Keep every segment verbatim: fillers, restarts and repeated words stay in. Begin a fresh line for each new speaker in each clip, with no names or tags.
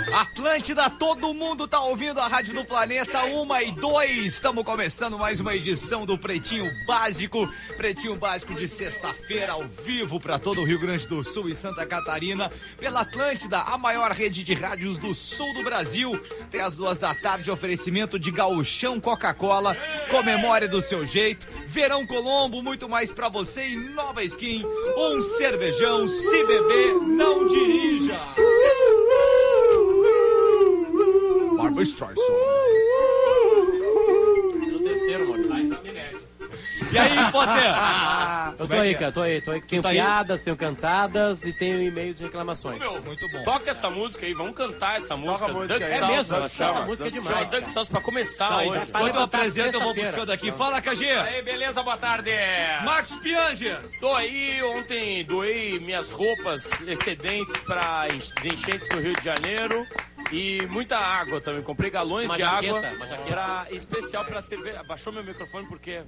Atlântida, todo mundo tá ouvindo a Rádio do Planeta, uma e dois. Estamos começando mais uma edição do Pretinho Básico. Pretinho Básico de sexta-feira, ao vivo para todo o Rio Grande do Sul e Santa Catarina. Pela Atlântida, a maior rede de rádios do sul do Brasil. Até as duas da tarde, oferecimento de Gauchão Coca-Cola. Comemore do seu jeito. Verão Colombo, muito mais para você e Nova Skin. Um cervejão, se beber, não dirija. Barbra Streisand.
No terceiro, mano.
E aí, Potter?
Eu tô aí, cara, tô aí, tô aí. Tenho
tá
piadas,
aí?
tenho cantadas e tenho e-mails de reclamações.
Meu,
muito bom.
Toca essa música aí, vamos cantar essa música.
Toca a música
Duck
aí.
É
Salsa,
mesmo,
ela
essa
chama.
música é
Chama
demais.
Duck Salsa pra começar
Não,
hoje.
então, quando eu apresento, eu vou buscando aqui. Fala, K G.
Aí, beleza, boa tarde.
Marcos Pianges.
Tô aí, ontem doei minhas roupas excedentes para enchentes no Rio de Janeiro. E muita água também. Comprei galões
Uma
de
jaqueta,
água.
uma jaqueta.
Era especial pra cerveja. Baixou meu microfone porque...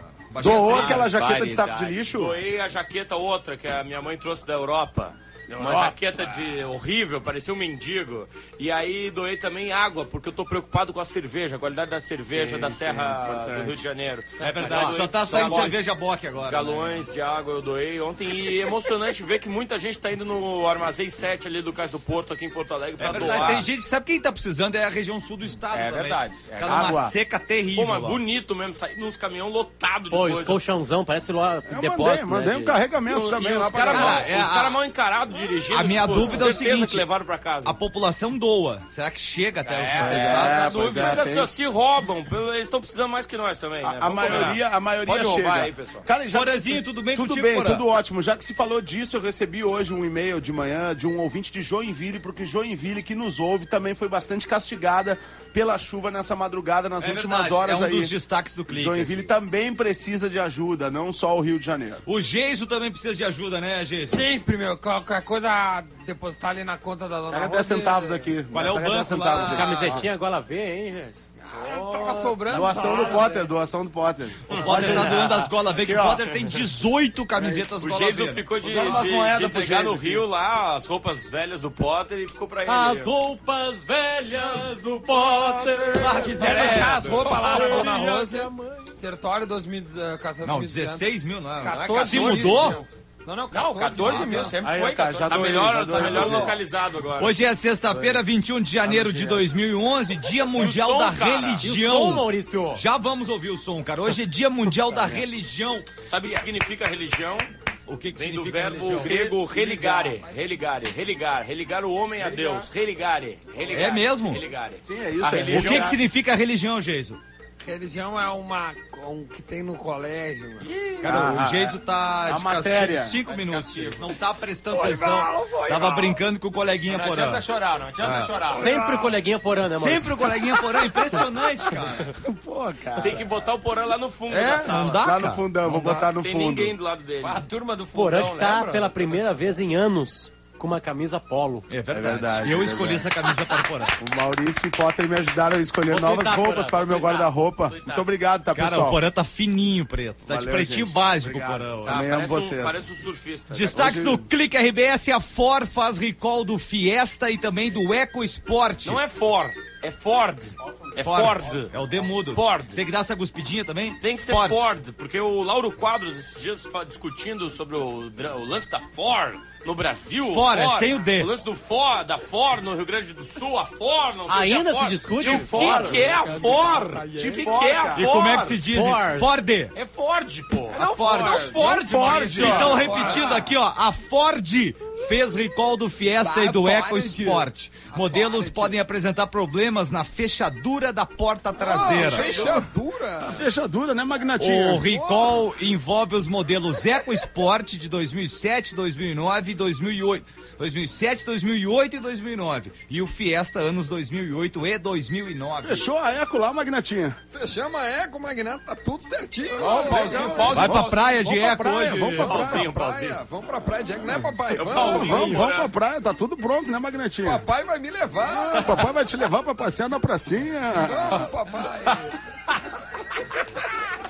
Doou
Ah,
aquela jaqueta de saco de
variedade.
lixo?
Doei a jaqueta outra que a minha mãe trouxe da Europa. Uma
Europa.
jaqueta de horrível, parecia um mendigo. E aí doei também água, porque eu tô preocupado com a cerveja, a qualidade da cerveja
Sim,
da
sim,
Serra
importante.
do Rio de Janeiro.
É verdade,
Aí
só tá
doei
saindo
galões-
cerveja bock agora.
Galões de água eu doei ontem. E é emocionante ver que muita gente tá indo no Armazém sete ali do Cais do Porto, aqui em Porto Alegre, pra
É verdade,
doar.
tem gente, sabe quem tá precisando? É a região sul do estado
É
também.
verdade, é.
Tá numa
Água.
seca terrível.
Pô, mas
lá.
bonito mesmo, sair nos caminhões lotados de
Pô,
coisa.
os colchãozão, parece lá
Eu
depósito,
mandei,
né,
mandei um
de-
carregamento
E
também
os
lá pra
caras
galera.
mal,
Cara, é
os
a-
cara mal encarados dirigindo.
a minha
tipo,
dúvida é o
certeza
seguinte,
que levaram pra casa.
A população doa. Será que chega até os
É,
necessitados?
essa
pois
dúvida.
é,
Mas, assim,
tem-
ó, se roubam, pelo- eles estão precisando mais que nós também, né?
A, a
Vamos
maioria,
combinar.
a maioria
Pode roubar
chega.
aí, pessoal.
Cara, já que
Porazinho,
se-
tudo bem
Tudo
contigo,
bem,
Porã?
tudo ótimo. Já que se falou disso, eu recebi hoje um e-mail de manhã de um ouvinte de Joinville, porque Joinville, que nos ouve, também foi bastante castigada pela chuva nessa madrugada, nas
É
últimas
verdade,
horas
é um
aí.
dos destaques do clique.
Joinville também precisa de ajuda, não só o Rio de Janeiro.
O Geiso também precisa de ajuda, né, Geiso?
Sempre, meu. Qualquer coisa depositar ali na conta da dona
Pega
Rose.
dez centavos aqui.
Qual é o
Pega
banco
dez centavos,
lá?
gente.
Camisetinha gola V, hein, gente?
Ah, tava sobrando.
Doação do Potter, doação do Potter.
O Potter tá doando as golas B, que
Aqui,
o
ó.
Potter tem dezoito camisetas
O
gola
Geiso
B.
ficou de,
Vou dar umas
de,
moedas
de
pro
entregar no
Geiso
Rio lá as roupas velhas do Potter e ficou pra ele.
As roupas velhas do Potter.
Se quiser deixar as roupas lá na dona Rose. Sertório dois mil e quatorze.
Não, dezesseis mil, não é?
quatorze
Se
mil.
mudou?
Não, não,
Não, quatorze mil, sempre
Aí,
foi.
cara, já
tá
doei,
melhor,
já
tá
doei,
melhor
já doei.
localizado agora.
Hoje é sexta-feira, vinte e um de janeiro de dois mil e onze, Dia Mundial
som,
da
cara?
E o som,
Religião.
Maurício?
Já vamos ouvir o som, cara. Hoje é Dia Mundial da Religião.
Sabe o que significa religião?
O que, que
Vem do
significa
verbo
religião?
grego religare. Religare, religar. Religar o homem a Deus. Religare. religare
É mesmo?
Religare.
Sim, é isso.
A
é
O
religião-
que, que significa religião, Geiso?
Religião é uma um, que tem no colégio, mano.
Cara,
Ah,
o Geiso tá
a
de
matéria.
castigo cinco
Tá de
minutos.
castigo.
Não tá prestando atenção. Tava brincando com o coleguinha
Não
Porã.
adianta chorar, não adianta chorar.
Sempre coleguinha porã, né, Maurício?
Sempre o coleguinha Porã. Impressionante, cara.
Pô, cara.
Tem que botar o porão lá no fundo
É,
da sala.
não dá,
Lá no
cara.
fundão, vou botar no
Sem
fundo.
ninguém do lado dele.
A turma do
Porã
fundão,
que tá
lembra?
pela primeira vez em anos com uma camisa polo.
É verdade.
É verdade,
Eu
é
escolhi
verdade.
essa camisa para o Porã.
O Maurício e o Potter me ajudaram a escolher
Vou
novas
tuitar,
roupas
Porã,
para o meu
vou tuitar,
guarda-roupa.
vou tuitar.
Muito obrigado, tá,
Cara,
pessoal?
o Porã tá fininho, preto. Tá de
Valeu,
pretinho
gente.
básico,
Obrigado.
Porã.
Tá,
Também amo
parece, um,
vocês.
parece um surfista.
Destaques
Hoje-
do Clique R B S, a Ford faz recall do Fiesta e também do EcoSport.
Não é Ford, é Ford. É Ford.
É o demudo.
Ford.
Tem que dar essa cuspidinha também?
Tem que ser Ford. porque o Lauro Quadros, esses dias, fa- discutindo sobre o, dra- o lance da Ford no Brasil.
Ford, é
Ford,
sem o D.
O lance do Ford, da Ford no Rio Grande do Sul, a Ford, não sei
Ainda
o que, a
se
Ford.
discute?
O que, que é a Ford? O que, que é a Ford?
E como é que se diz?
Ford.
Ford.
É Ford, pô.
A Ford.
Não, Ford,
Não, Ford.
Maurício.
Então, repetindo aqui, ó, a Ford fez recall do Fiesta e do
Ford.
EcoSport. Modelos podem apresentar problemas na fechadura da porta traseira.
Fechadura.
Fechadura, né, Magnatinha?
O recall envolve os modelos EcoSport de dois mil e sete, dois mil e nove e dois mil e oito. dois mil e sete, dois mil e oito e dois mil e nove. E o Fiesta anos dois mil e oito e dois mil e nove.
Fechou a eco lá, Magnatinha.
Fechamos a eco, Magneto, tá tudo certinho.
Pauzinho, pauzinho,
Vai pra
pauzinho.
praia de
Vamos pra
eco
praia,
hoje.
vamos pra praia.
Pauzinho, pauzinho.
Praia, vamos pra praia de eco, né, papai? Vamos,
pauzinho.
Vamos, vamos
né?
pra praia, tá tudo pronto, né, Magnatinha?
papai vai me levar.
Papai vai te levar pra passear na pracinha.
Vamos, papai.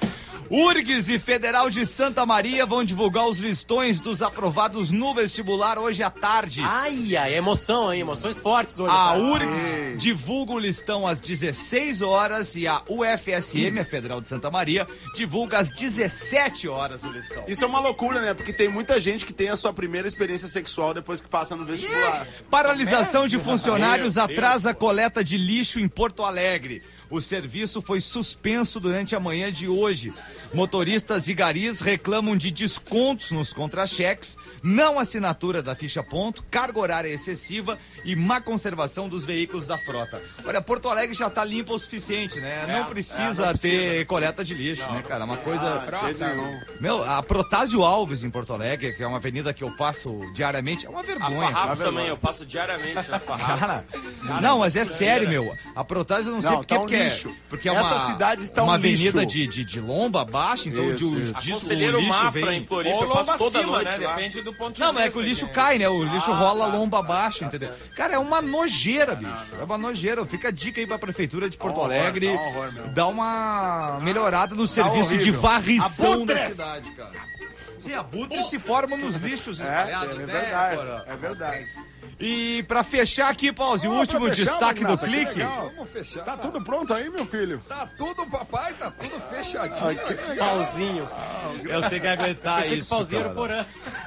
U R G S e Federal de Santa Maria vão divulgar os listões dos aprovados no vestibular hoje à tarde.
Ai, ai, emoção, hein? Emoções fortes hoje.
A U R G S divulga o listão às dezesseis horas e a U F S M, a Federal de Santa Maria, divulga às dezessete horas o listão.
Isso é uma loucura, né? Porque tem muita gente que tem a sua primeira experiência sexual depois que passa no vestibular.
Paralisação de funcionários atrasa a coleta de lixo em Porto Alegre. O serviço foi suspenso durante a manhã de hoje. Motoristas e garis reclamam de descontos nos contra-cheques, não assinatura da ficha ponto, carga horária excessiva e má conservação dos veículos da frota. Olha, Porto Alegre já tá limpo o suficiente, né? Não precisa, é, não precisa ter coleta de lixo, não, né, cara? Uma coisa...
Ah,
Meu, a Protásio Alves em Porto Alegre, que é uma avenida que eu passo diariamente, é uma vergonha.
A Farrapos também, eu passo diariamente na Farrapos.
Cara, não, mas é sério, meu. A Protásio eu não sei
Não,
porque,
tá um
porque, é,
lixo.
porque é
Essa
uma,
cidade está
uma
um
avenida
lixo.
de, de, de lomba baixa, então
Isso,
de,
isso.
de,
A
o
Conselheiro
lixo
Mafra
vem...
em Floripa,
Ou
eu
lomba
passo toda
acima,
noite
né?
lá.
Depende do ponto de
Não,
vista.
mas é que o lixo
né?
cai, né? O lixo
Ah,
rola
tá.
lomba abaixo, entendeu? Cara, é uma nojeira, bicho. É uma nojeira. Fica a dica aí pra Prefeitura de Porto
horror,
Alegre
dá um horror mesmo.
dar uma melhorada no serviço de
horrível.
varrição da
Abutres!
cidade, cara. Sim, abutres se formam nos lixos
É,
espalhados,
é
né?
verdade,
Cora?
é verdade.
E pra fechar aqui, Pause, o
Ó,
último
pra fechar,
destaque do
Magnata, que
clique.
legal.
Vamos fechar.
Tá tudo pronto aí, meu filho?
Tá tudo, papai, tá tudo fechadinho.
Ai, que legal.
Pauzinho.
Eu tenho que aguentar
Pensei que
isso,
pauzinho era
cara.
porã.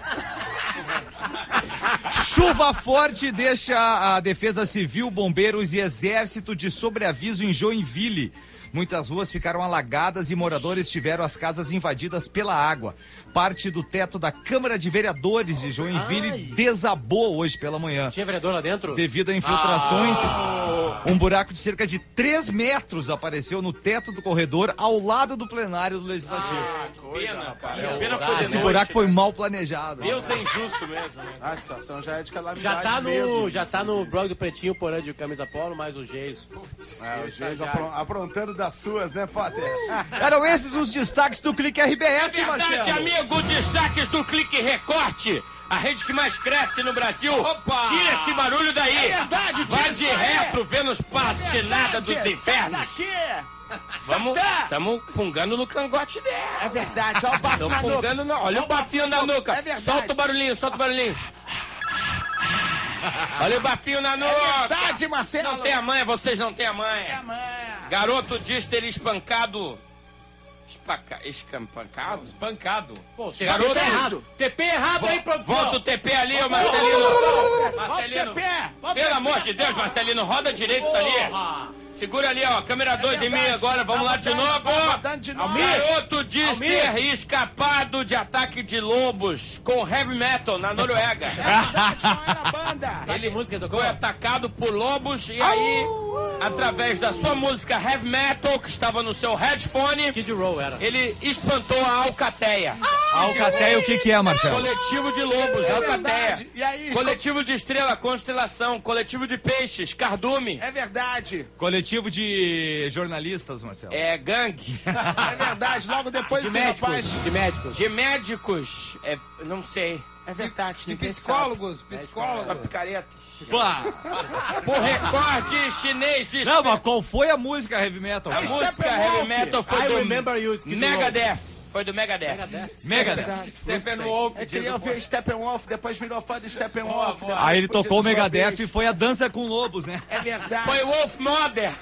Chuva forte deixa a Defesa Civil, bombeiros e exército de sobreaviso em Joinville. Muitas ruas ficaram alagadas e moradores tiveram as casas invadidas pela água. Parte do teto da Câmara de Vereadores de Joinville
Ai.
desabou hoje pela manhã.
Tinha vereador lá dentro?
Devido a infiltrações, um buraco de cerca de três metros apareceu no teto do corredor ao lado do plenário do Legislativo.
Pena, cara.
É,
Pena
exato.
foi de
Esse
noite,
buraco foi
né?
mal planejado.
Deus é injusto mesmo, né?
A situação já é de calamidade
Já tá,
mesmo.
no, já tá no blog do Pretinho Porã de Camisa Polo, mais o Geis.
É, o Geis apron- aprontando das suas, né, Potter?
Eram esses os destaques do Clique R B S,
É verdade,
Marcelo.
amigo, destaques do Clique Recorte. A rede que mais cresce no Brasil.
Opa!
Tira esse barulho daí.
É verdade,
Vai
tira
de
isso aí.
retro, Vênus patinada dos infernos.
Daqui!
Vamos, estamos fungando no cangote dela.
É verdade, olha o bafo
Estamos
na nuca.
fungando no... Olha o bafinho na nuca.
É verdade.
Solta o barulhinho, solta o barulhinho. Olha o bafinho na nuca.
É verdade, Marcelo.
Não tem a manha, vocês não têm a manha.
Amanhã.
Garoto diz ter espancado... Espaca... Espancado?
Espancado.
Pô, T P
Garoto.
errado. T P errado aí, produção.
Volta o T P ali, ô Marcelino. Marcelino.
Volta o T P, volta o
Pelo
T P.
amor de Deus, Marcelino, roda direito isso ali. Segura ali, ó, câmera dois em mim
verdade.
agora, vamos
Tá
lá de
rodando,
novo.
tá rodando de novo.
Garoto diz
Almir.
ter escapado de ataque de lobos com heavy metal na Noruega.
Não era banda.
Sabe que música tocou?
Foi atacado por lobos e aí, através da sua música heavy metal, que estava no seu headphone,
Kid Roll era.
ele espantou a alcateia.
Alcateia, o que que é, Marcelo?
Coletivo de lobos,
É
alcateia.
verdade. E aí?
Coletivo de estrela, constelação. Coletivo de peixes, cardume.
É verdade.
Coletivo de jornalistas, Marcelo.
É gangue.
É verdade. Logo depois
De
esse rapaz...
médicos. De médicos.
De médicos, é, não sei.
É verdade.
De
ninguém
psicólogos,
Uma
psicólogos.
picareta.
Pá.
Por recorde chinês de...
Não, mas qual foi a música heavy metal?
A
cara?
música heavy metal foi
I
do
remember you, Skid Row.
Megadeth. Foi do Megadeth.
Megadeth.
Steppenwolf.
É que ele ouvia Steppenwolf, depois virou fã do Steppenwolf. depois
Aí ele
fugiu
tocou o
dos
Megadeth e
bobês.
foi a dança com lobos, né?
É verdade.
Foi Wolf Mother.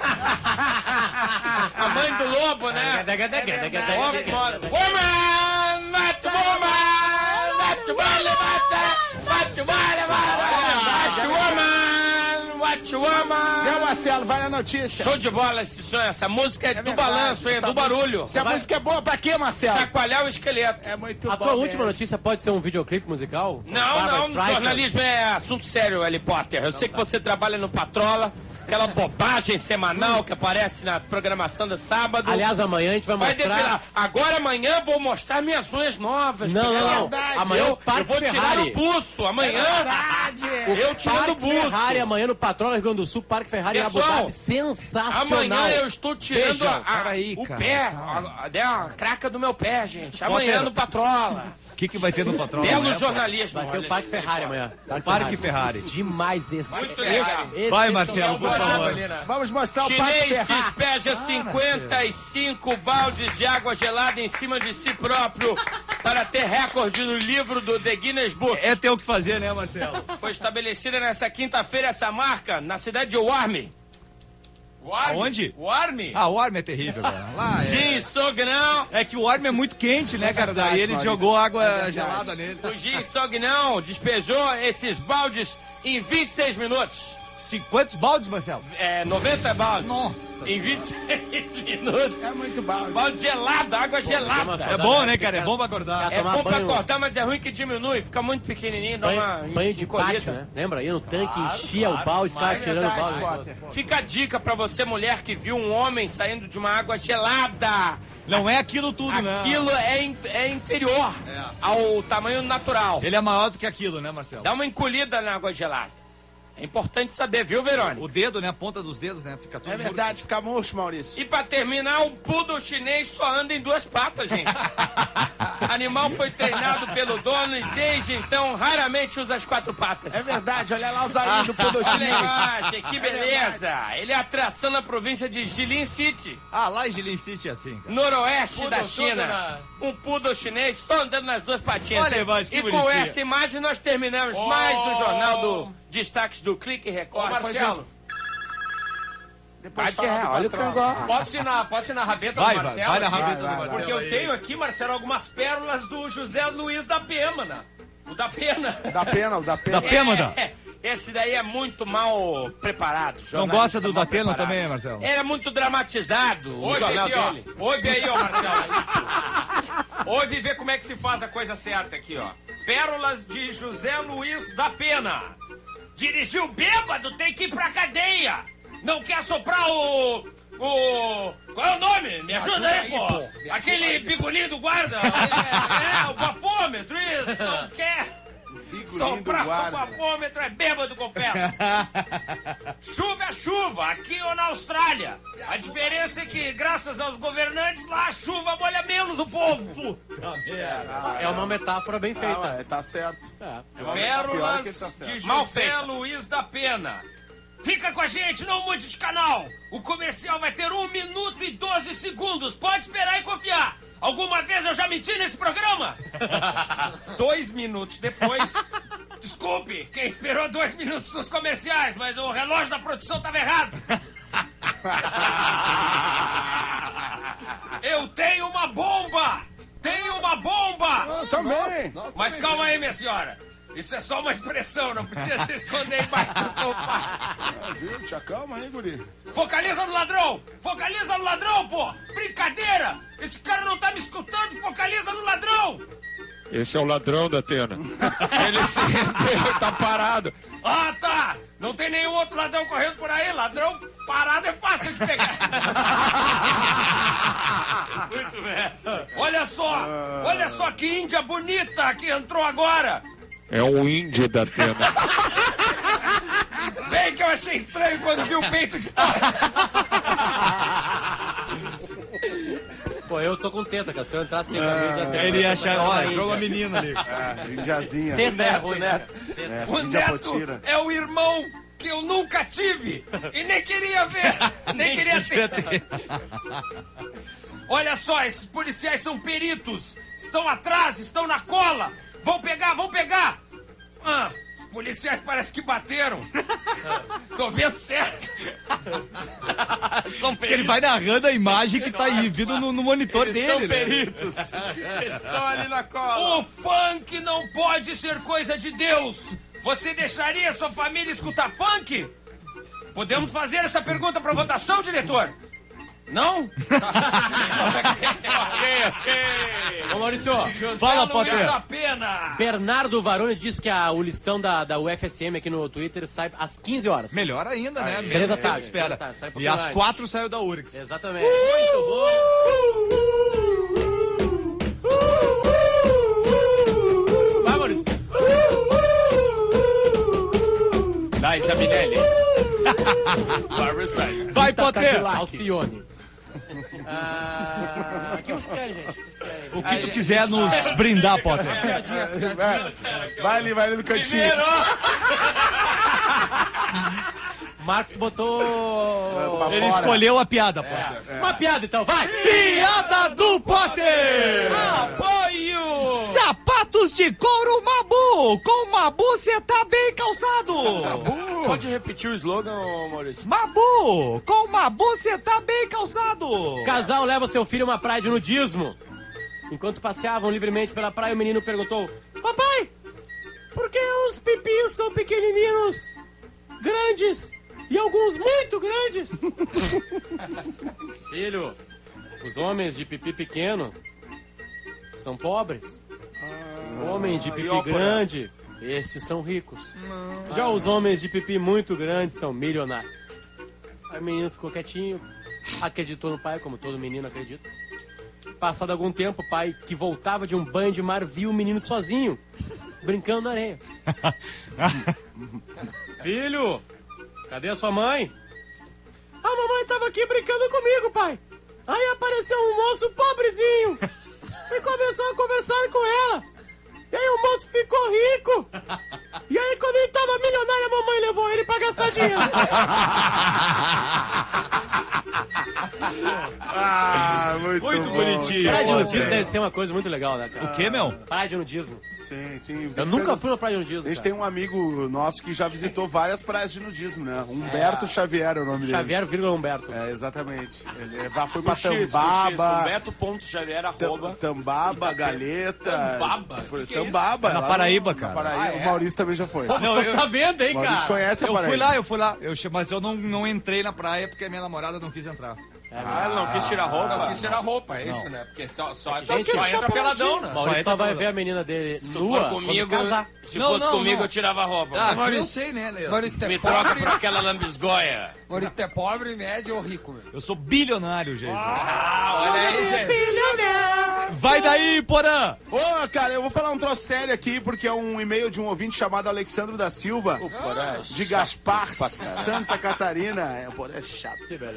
A mãe do lobo, né? Wolf Mother. Woman! What woman! What woman! What woman! What woman! What woman!
Não, Marcelo, vai na notícia.
Show de bola esse som. Essa música é,
É
do
verdade.
balanço, é
Essa
do barulho.
Se a música é boa, pra quê, Marcelo?
Chacoalhar o esqueleto.
É muito
A
bom.
tua
né?
última notícia pode ser um videoclipe musical?
Não,
Barbra
não,
Streisand?
jornalismo é assunto sério, Harry Potter. Eu sei que você trabalha no Patrola, aquela bobagem semanal que aparece na programação do sábado.
Aliás, amanhã a gente vai
vai
mostrar...
depilar. Agora amanhã vou mostrar minhas unhas novas.
Não,
pessoal.
não, não.
verdade.
Amanhã
Eu,
o Parque
eu vou tirar
Ferrari.
o pulso amanhã.
Verdade.
Eu tirando o
Parque
pulso.
Ferrari amanhã no Patrola, Rio Grande do Sul, Parque Ferrari em Abu
Pessoal,
Dhabi. Sensacional.
Amanhã eu estou tirando
Vejam,
a- a-
peraí,
o
cara.
pé, a, a, a craca do meu pé, gente. Amanhã
Potter.
no Patrola.
que, que vai ter no Patrão?
Belo
amanhã,
jornalismo.
Vai ter o
olha,
Parque Ferrari amanhã.
pô? Parque Ferrari.
Demais esse.
Muito legal.
esse
Vai, Marcelo, por favor.
Vamos mostrar o Parque
Chinês
Ferrari.
despeja cinquenta e cinco baldes de água gelada em cima de si próprio para ter recorde no livro do The Guinness Book.
É ter o que fazer, né, Marcelo?
Foi estabelecida nessa quinta-feira essa marca na cidade de Warme. Warme?
Aonde?
Warme.
Ah, o Warm é terrível, cara. Lá é...
Jin Sognão.
É que o Warm é muito quente, né, cara? Daí ele
Maurício.
jogou água gelada nele.
O Jin Sognão despejou esses baldes em vinte e seis minutos.
cinquenta baldes, Marcelo?
É, noventa baldes.
Nossa
Em vinte e seis minutos.
É muito bom.
Balde gelado, água gelada.
É bom, né, cara? É bom pra acordar.
É
tomar
bom pra
banho.
acordar, mas é ruim que diminui. Fica muito pequenininho, dá uma
Banho, banho de
encolhida.
pátio, né? Lembra? Ia no tanque, enchia o balde, ficava tirando o balde.
Potter.
Fica a dica pra você, mulher, que viu um homem saindo de uma água gelada.
Não é aquilo tudo, né?
Aquilo é, in- é inferior ao tamanho natural.
Ele é maior do que aquilo, né, Marcelo?
Dá uma encolhida na água gelada. É importante saber, viu, Verônica?
O dedo, né? A ponta dos dedos, né? Fica tudo
É verdade, fica murcho, Maurício.
E pra terminar, um poodle chinês só anda em duas patas, gente. Animal foi treinado pelo dono e desde então raramente usa as quatro patas.
É verdade, olha lá os olhinhos do poodle
Olha
chinês.
embaixo, que beleza! Ele é atração na província de Jilin City,
Ah, lá em Jilin City é assim, cara.
noroeste
Poodle
da
todo
China.
na-
Um poodle chinês só andando nas duas patinhas.
Olha, Evandro, que
e com
bonitinho.
essa imagem nós terminamos
Oh.
mais um jornal do Destaques do Clique
Ô,
Record.
Marcelo,
Depois
Vai,
fala do
olha o
patrão.
cangó.
posso ir na, posso ir na rabeta
Vai,
do
vai,
Marcelo?
vai na
aqui?
rabeta
Vai,
do
vai,
Marcelo.
Porque eu
aí.
tenho aqui, Marcelo, algumas pérolas do José Luiz da Pena. O da Pena.
Da pena, o da pena.
Da Pêmada.
É, esse daí é muito mal preparado.
Não
jornalista
gosta do
mal
da Pena
preparado.
também, Marcelo?
Era muito dramatizado o
Ouve
jornal
aqui,
dele.
ó. Ouve aí, ó, Marcelo. Ouve e vê como é que se faz a coisa certa aqui, ó. Pérolas de José Luiz da Pena. Dirigiu bêbado, tem que ir pra cadeia. Não quer soprar o... O... Qual é o nome? Me ajuda, aí, pô. Aquele bigolinho do guarda. É, é, o bafômetro, isso. Não quer...
Bigolinho do
Soprar o
guarda.
bafômetro é bêbado, confesso. Chuva é chuva, aqui ou na Austrália. A diferença é que, graças aos governantes, lá a chuva molha menos o povo.
É uma metáfora bem
Ah,
feita.
ué, tá certo.
É.
Pior que
Pérolas
ele tá certo.
de
Mal
José
feita.
Luiz da Pena. Fica com a gente, não mude de canal. O comercial vai ter um minuto e doze segundos. Pode esperar e confiar. Alguma vez eu já menti nesse programa? Dois minutos depois... Desculpe, quem esperou dois minutos nos comerciais, mas o relógio da produção estava errado. Eu tenho uma bomba! Tenho uma bomba!
Eu também.
Mas calma aí, minha senhora. Isso é só uma expressão, não precisa se esconder embaixo do sofá.
Ah, viu? Te acalma aí, guri.
Focaliza no ladrão! Focaliza no ladrão, pô! Brincadeira! Esse cara não tá me escutando, focaliza no ladrão!
Esse é o ladrão da Atena. Ele sempre tá parado.
Ah, tá! Não tem nenhum outro ladrão correndo por aí. Ladrão parado é fácil de pegar. Muito bem. Olha só! Olha só que índia bonita que entrou agora!
É um índio da Atena.
Bem que eu achei estranho quando vi o peito de fora.
Pô, eu tô com teta, cara. Se eu entrar sem camisa... até
Ele ia
vai
achar,
dar uma
olha,
índia.
entrou uma menina ali.
É, indiazinha.
Teta é ruim, né?
É,
O
índia
Neto
potira.
é o irmão que eu nunca tive e nem queria ver, nem queria ter. Olha só, esses policiais são peritos, estão atrás, estão na cola. Vão pegar, vão pegar. Ah, os policiais parece que bateram. Tô vendo certo. São
Porque ele vai narrando a imagem que tá aí, vindo no, no monitor
Eles
dele.
são
né?
peritos. Eles estão ali na cola.
O funk não pode ser coisa de Deus. Você deixaria sua família escutar funk? Podemos fazer essa pergunta para votação, diretor? Não?
Ok, ok.
Ô, Maurício,
Fala,
José Luiz
Potter.
da Pena.
Bernardo Varone disse que a, o listão da, da U F S M aqui no Twitter sai às quinze horas.
Melhor ainda, né?
Três
Menos
da
tempo
tarde,
de espera.
três da tarde, sai um
E
pouquinho
às
mais.
quatro saiu da Urix.
Exatamente. Muito bom. Vai, Maurício.
Da Isabinelli. Barbara Streisand.
Vai, Potter!
Alcione. Ah, o que vocês querem, gente? O que vocês querem?
O que tu quiser nos brindar, Potter.
Vai, vai ali, vai ali no cantinho.
Primeiro,
Marcos botou...
Pra
Ele
fora.
escolheu a piada, Potter.
Uma piada, então, vai!
Piada do Potter!
apoio!
Sapatos de couro Mabu! Com Mabu você tá bem calçado!
Pode repetir o slogan, Maurício?
Mabu! Com Mabu você tá bem calçado!
Casal leva seu filho a uma praia de nudismo. Enquanto passeavam livremente pela praia, o menino perguntou: Papai, por que os pipinhos são pequenininhos, grandes e alguns muito grandes? Filho, os homens de pipi pequeno são pobres. Homens de pipi grande, estes são ricos. Já os homens de pipi muito grande são milionários. Aí o menino ficou quietinho, acreditou no pai, como todo menino acredita. Passado algum tempo, o pai, que voltava de um banho de mar, viu o menino sozinho, brincando na areia. Filho, cadê a sua mãe? A mamãe estava aqui brincando comigo, pai. Aí apareceu um moço pobrezinho e começou a conversar com ela. E aí o moço ficou rico. E aí quando ele tava milionário, a mamãe levou ele pra gastar dinheiro.
Ah, muito,
Muito
bom.
bonitinho.
Praia de
Pô,
nudismo
velho.
deve ser uma coisa muito legal, né, cara?
O quê, meu?
Praia de nudismo.
Sim, sim.
Eu nunca fui na praia de nudismo,
A gente
cara.
tem um amigo nosso que já visitou várias praias de nudismo, né? Humberto Xavier é o nome dele.
Xavier, vírgula Humberto.
É, exatamente. Ele é- foi pra
X, com X,
Tambaba,
Humberto.xavier,
Tam-
arroba.
Tambaba, Galeta.
Tambaba?
Foi-
Que que é
Tambaba.
Na
lá
Paraíba,
no-
cara.
Na Paraíba.
Ah, é?
O Maurício também já foi.
Não,
Tô
eu,
sabendo, hein,
O Maurício
cara?
conhece a
eu
Paraíba.
fui lá, eu fui lá. Eu, che- mas eu não, não entrei na praia porque a minha namorada não quis entrar.
Ah, ele não quis tirar roupa? Não quis tirar roupa, é isso, né? Porque só, só,
Gente,
só entra peladão, né?
Maurício
entra
só vai
pelo-
ver a menina dele
Se tu
nua
for comigo,
quando casar.
se
Não,
fosse
não,
comigo,
não.
eu tirava a roupa.
Ah,
Maurício-
eu sei, né, Leandro?
Maurício, tu é
Me troca
pobre,
por aquela lambisgoia.
Maurício, tu é pobre, médio ou rico, meu?
Eu sou bilionário, Jesus.
Ah, olha aí, gente.
Vai daí, Porã!
Ô, cara, eu vou falar um troço sério aqui, porque é um e-mail de um ouvinte chamado Alexandre da Silva, de Gaspar, Santa Catarina. É, pô, é chato.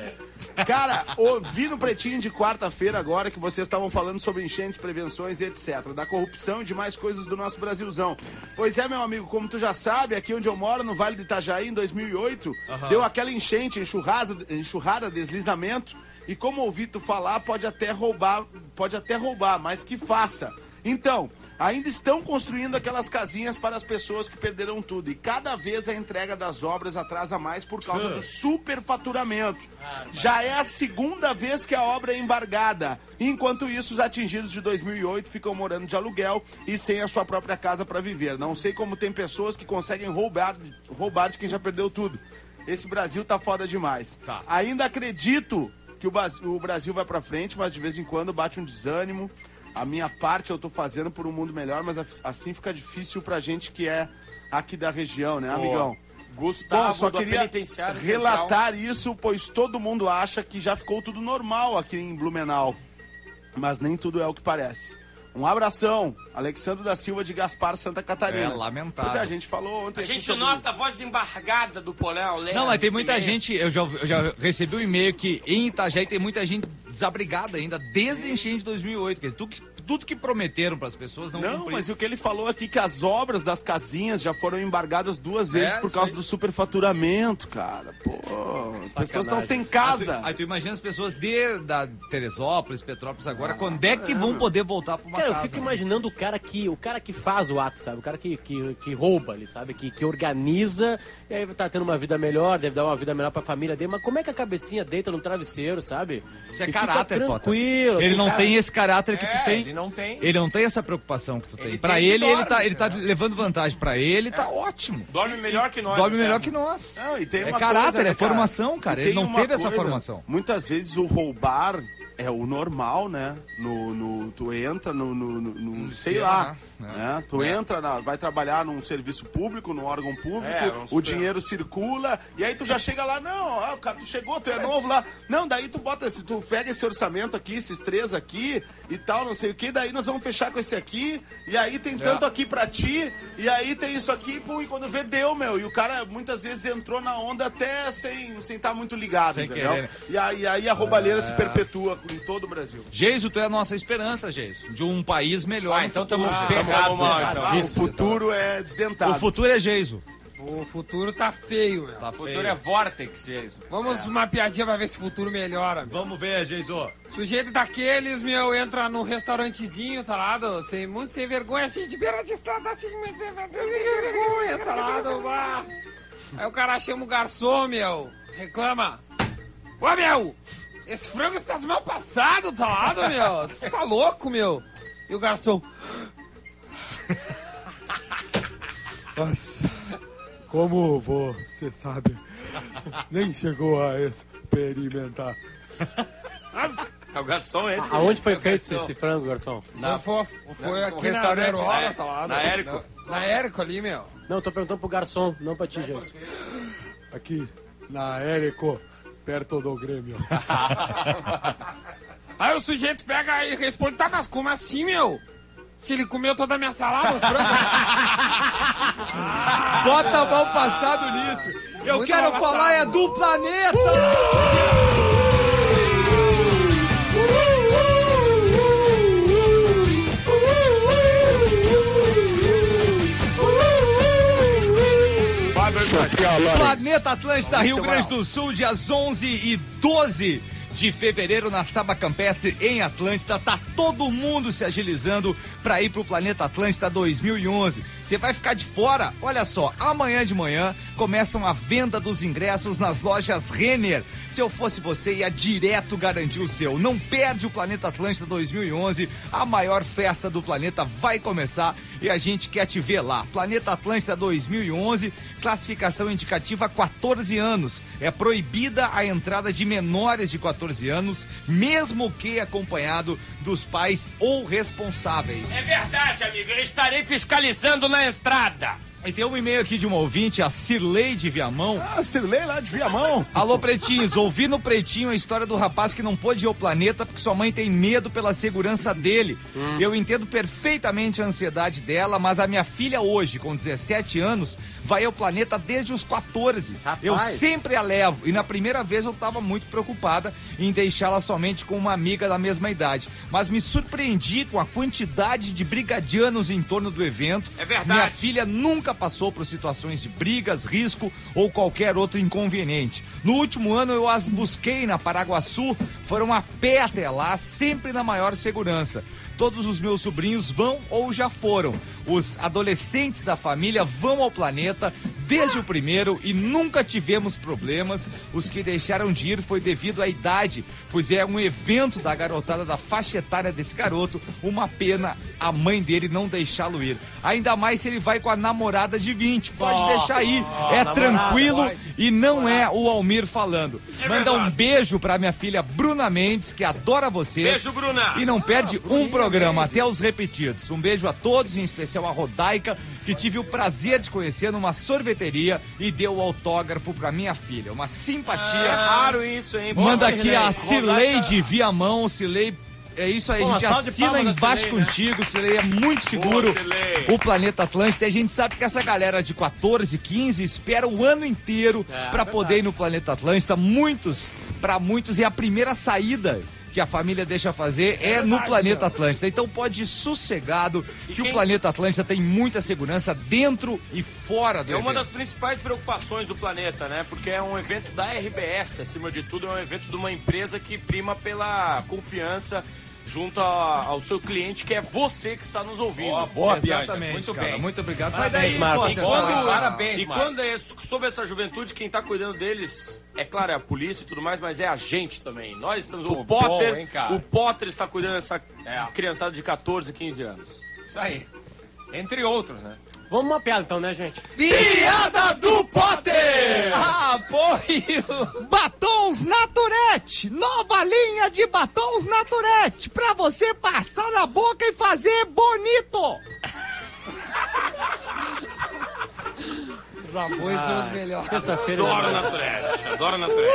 Cara, ouvi no Pretinho de quarta-feira agora que vocês estavam falando sobre enchentes, prevenções e etcétera, da corrupção e de mais coisas do nosso Brasilzão. Pois é, meu amigo, como tu já sabe, aqui onde eu moro, no Vale do Itajaí, em dois mil e oito, deu aquela enchente, enxurrada, enxurrada, deslizamento, e como ouvi tu falar, pode até roubar, pode até roubar, mas que faça. Então, ainda estão construindo aquelas casinhas para as pessoas que perderam tudo. E cada vez a entrega das obras atrasa mais por causa do superfaturamento. Já é a segunda vez que a obra é embargada. Enquanto isso, os atingidos de dois mil e oito ficam morando de aluguel e sem a sua própria casa para viver. Não sei como tem pessoas que conseguem roubar, roubar de quem já perdeu tudo. Esse Brasil tá foda demais.
Tá.
Ainda acredito que o Bas- o Brasil vai pra frente, mas de vez em quando bate um desânimo. A minha parte eu tô fazendo por um mundo melhor, mas af- assim fica difícil pra gente que é aqui da região, né, amigão?
Gustavo
Bom, só
do
queria
Penitenciário
relatar isso, pois todo mundo acha que já ficou tudo normal aqui em Blumenau. Mas nem tudo é o que parece. Um abração, Alexandre da Silva de Gaspar, Santa Catarina.
É lamentável.
Pois é, a gente falou ontem
A
aqui
gente
sobre-
nota a voz embargada do Polão.
Não, mas tem muita gente, eu já, eu já recebi um e-mail que em Itajaí tem muita gente desabrigada ainda, desde a enchente de dois mil e oito. Quer dizer, tudo, que, tudo que prometeram para as pessoas não,
Não,
cumpriram.
mas o que ele falou aqui que as obras das casinhas já foram embargadas duas vezes
É,
por
isso
causa
aí.
do superfaturamento, cara. Pô, as pessoas estão sem
Aí
casa.
tu, aí tu imagina as pessoas de da Teresópolis, Petrópolis agora, quando é que vão poder voltar para uma
Cara, eu
casa?
fico
né?
imaginando o cara que, o cara que faz o ato, sabe? O cara que, que, que rouba ali, sabe? Que, que organiza, e aí tá tendo uma vida melhor, deve dar uma vida melhor pra família dele, mas como é que a cabecinha deita no travesseiro, sabe?
Isso é
E fica
caráter, Potter.
tranquilo.
Ele
assim,
não
sabe?
tem esse caráter que
É,
tu tem.
ele não tem.
Ele não tem essa preocupação que tu tem.
Ele
Pra
tem que
ele, ele
dorme,
tá, ele tá
né?
levando vantagem. Pra ele, tá ótimo.
Dorme melhor que nós.
Dorme
né?
melhor que nós.
Não, e tem
É
uma
caráter,
coisa, né,
é formação, cara.
E
Ele
tem
não
uma
teve essa
coisa,
formação.
Muitas vezes o roubar é o normal, né? No, no, tu entra no, no, no- no- sei
esquema,
lá,
né?
né? Tu entra, na- vai trabalhar num serviço público, num órgão público,
É, vamos
o
supor.
dinheiro circula, e aí tu já chega lá, não, ah, cara, tu chegou, tu é novo lá. Não, daí tu bota, esse, tu pega esse orçamento aqui, esses três aqui e tal, não sei o que, daí nós vamos fechar com esse aqui, e aí tem tanto aqui pra ti, e aí tem isso aqui, pô, e quando vê, deu, meu. E o cara muitas vezes entrou na onda até sem estar muito ligado,
Sem
entendeu?
querer, né?
E aí, aí a roubalheira se perpetua em todo o Brasil.
Geiso, tu é a nossa esperança, Geiso, de um país melhor.
Ah, então estamos
ah,
ferrados.
Ah, o futuro é desdentado.
O futuro é Geiso.
O futuro tá feio, meu.
Tá
O futuro
feio.
é Vortex, Geiso.
Vamos uma piadinha pra ver se o futuro melhora, meu.
Vamos ver, Geiso.
Sujeito daqueles, meu, entra num restaurantezinho, tá lá, do, sem, muito sem vergonha, assim, de beira de estrada, assim, mas sem, sem vergonha, tá lá, do bar. Aí o cara chama o garçom, meu, reclama. Ô, meu, esse frango está mal passado, tá lá, do, meu, você tá louco, meu. E o garçom...
Nossa, como você sabe, nem chegou a experimentar.
É o garçom esse.
Aonde foi feito esse, esse frango, garçom?
Na, foi foi
na-
aqui
no
na
restaurante,
Nerola,
né?
tá lá.
Na
do-
Érico.
Na, na Érico ali, meu.
Não, eu tô perguntando pro garçom, não pra ti, Jesus.
Aqui na Érico, perto do Grêmio.
Aí o sujeito pega e responde, tá, mas como assim, meu? Se ele comeu toda a minha salada, o frango...
Bota mal passado nisso. Eu
Muito
quero
mal
falar
passado.
é do planeta. Planeta Atlântida, Rio Grande do Sul, dias onze e doze de fevereiro na Saba Campestre em Atlântida. Tá todo mundo se agilizando para ir pro Planeta Atlântida dois mil e onze. Você vai ficar de fora? Olha só, amanhã de manhã começam a venda dos ingressos nas lojas Renner. Se eu fosse você, ia direto garantir o seu. Não perde o Planeta Atlântida dois mil e onze. A maior festa do planeta vai começar e a gente quer te ver lá. Planeta Atlântida dois mil e onze, classificação indicativa quatorze anos. É proibida a entrada de menores de quatorze anos, mesmo que acompanhado dos pais ou responsáveis.
É verdade, amigo. Eu estarei fiscalizando na entrada.
E tem um e-mail aqui de uma ouvinte, a Cirlei de Viamão.
Ah, Cirlei lá de Viamão.
Alô, pretinhos, ouvi no Pretinho a história do rapaz que não pôde ir ao planeta porque sua mãe tem medo pela segurança dele. Hum. Eu entendo perfeitamente a ansiedade dela, mas a minha filha hoje, com dezessete anos, vai ao planeta desde os quatorze.
Rapaz.
Eu sempre a levo e na primeira vez eu tava muito preocupada em deixá-la somente com uma amiga da mesma idade. Mas me surpreendi com a quantidade de brigadianos em torno do evento.
É verdade.
Minha filha nunca passou por situações de brigas, risco ou qualquer outro inconveniente. No último ano eu as busquei na Paraguaçu, foram a pé até lá, sempre na maior segurança. Todos os meus sobrinhos vão ou já foram. Os adolescentes da família vão ao planeta desde o primeiro e nunca tivemos problemas. Os que deixaram de ir foi devido à idade, pois é um evento da garotada da faixa etária desse garoto. Uma pena a mãe dele não deixá-lo ir. Ainda mais se ele vai com a namorada de vinte. Pode oh, deixar ir. Oh, é tranquilo vai. E não é o Almir falando. É Manda verdade. Um beijo pra minha filha Bruna Mendes, que adora vocês.
Beijo, Bruna.
E não perde ah, um programa, até os repetidos. Um beijo a todos, em especial a Rodaica, que tive o prazer de conhecer numa sorveteria e deu o autógrafo pra minha filha. Uma simpatia. É
raro isso, hein?
Manda Boa, aqui a Cirlei de Viamão. Cirlei, é isso aí, Pô, a gente assina embaixo Cirlei, contigo. Né? Cirlei é muito seguro. Boa, o Planeta Atlântida. E a gente sabe que essa galera de quatorze, quinze espera o ano inteiro é, pra é poder ir no Planeta Atlântida. Muitos, pra muitos, é a primeira saída que a família deixa fazer é, é verdade, no Planeta Atlântida. Então pode ir sossegado que quem... o Planeta Atlântida tem muita segurança dentro e fora do
É
evento.
uma das principais preocupações do planeta, né? Porque é um evento da R B S, acima de tudo, é um evento de uma empresa que prima pela confiança junto a, ao seu cliente, que é você que está nos ouvindo.
Oh, boa,
exatamente. Muito
cara,
bem.
Muito obrigado.
Parabéns,
Marcos.
E quando, Parabéns, e quando é sobre essa juventude, quem está cuidando deles, é claro, é a polícia e tudo mais, mas é a gente também. Nós estamos... Tô o Potter, bom, hein, cara? O Potter está cuidando dessa é. criançada de quatorze, quinze anos.
Isso aí. Entre outros, né?
Vamos uma piada então, né, gente?
Piada do Potter!
Apoio!
Batons Naturete! Nova linha de batons Naturete! Pra você passar na boca e fazer bonito!
Os avós são os melhores.
Sexta-feira.
Adoro Naturete, adoro Naturete.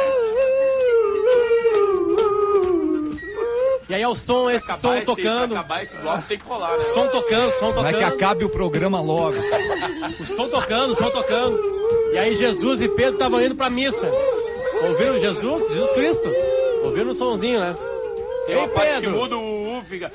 E aí é o som, esse som
esse,
tocando.
Pra acabar esse bloco tem que rolar, né?
Som tocando, som tocando.
Vai que acabe o programa logo.
O som tocando, o som tocando. E aí Jesus e Pedro estavam indo pra missa. Ouviram Jesus? Jesus Cristo. Ouviram o somzinho, né?
Tem
Ei,
uma parte que
Pedro.
muda o U, fica...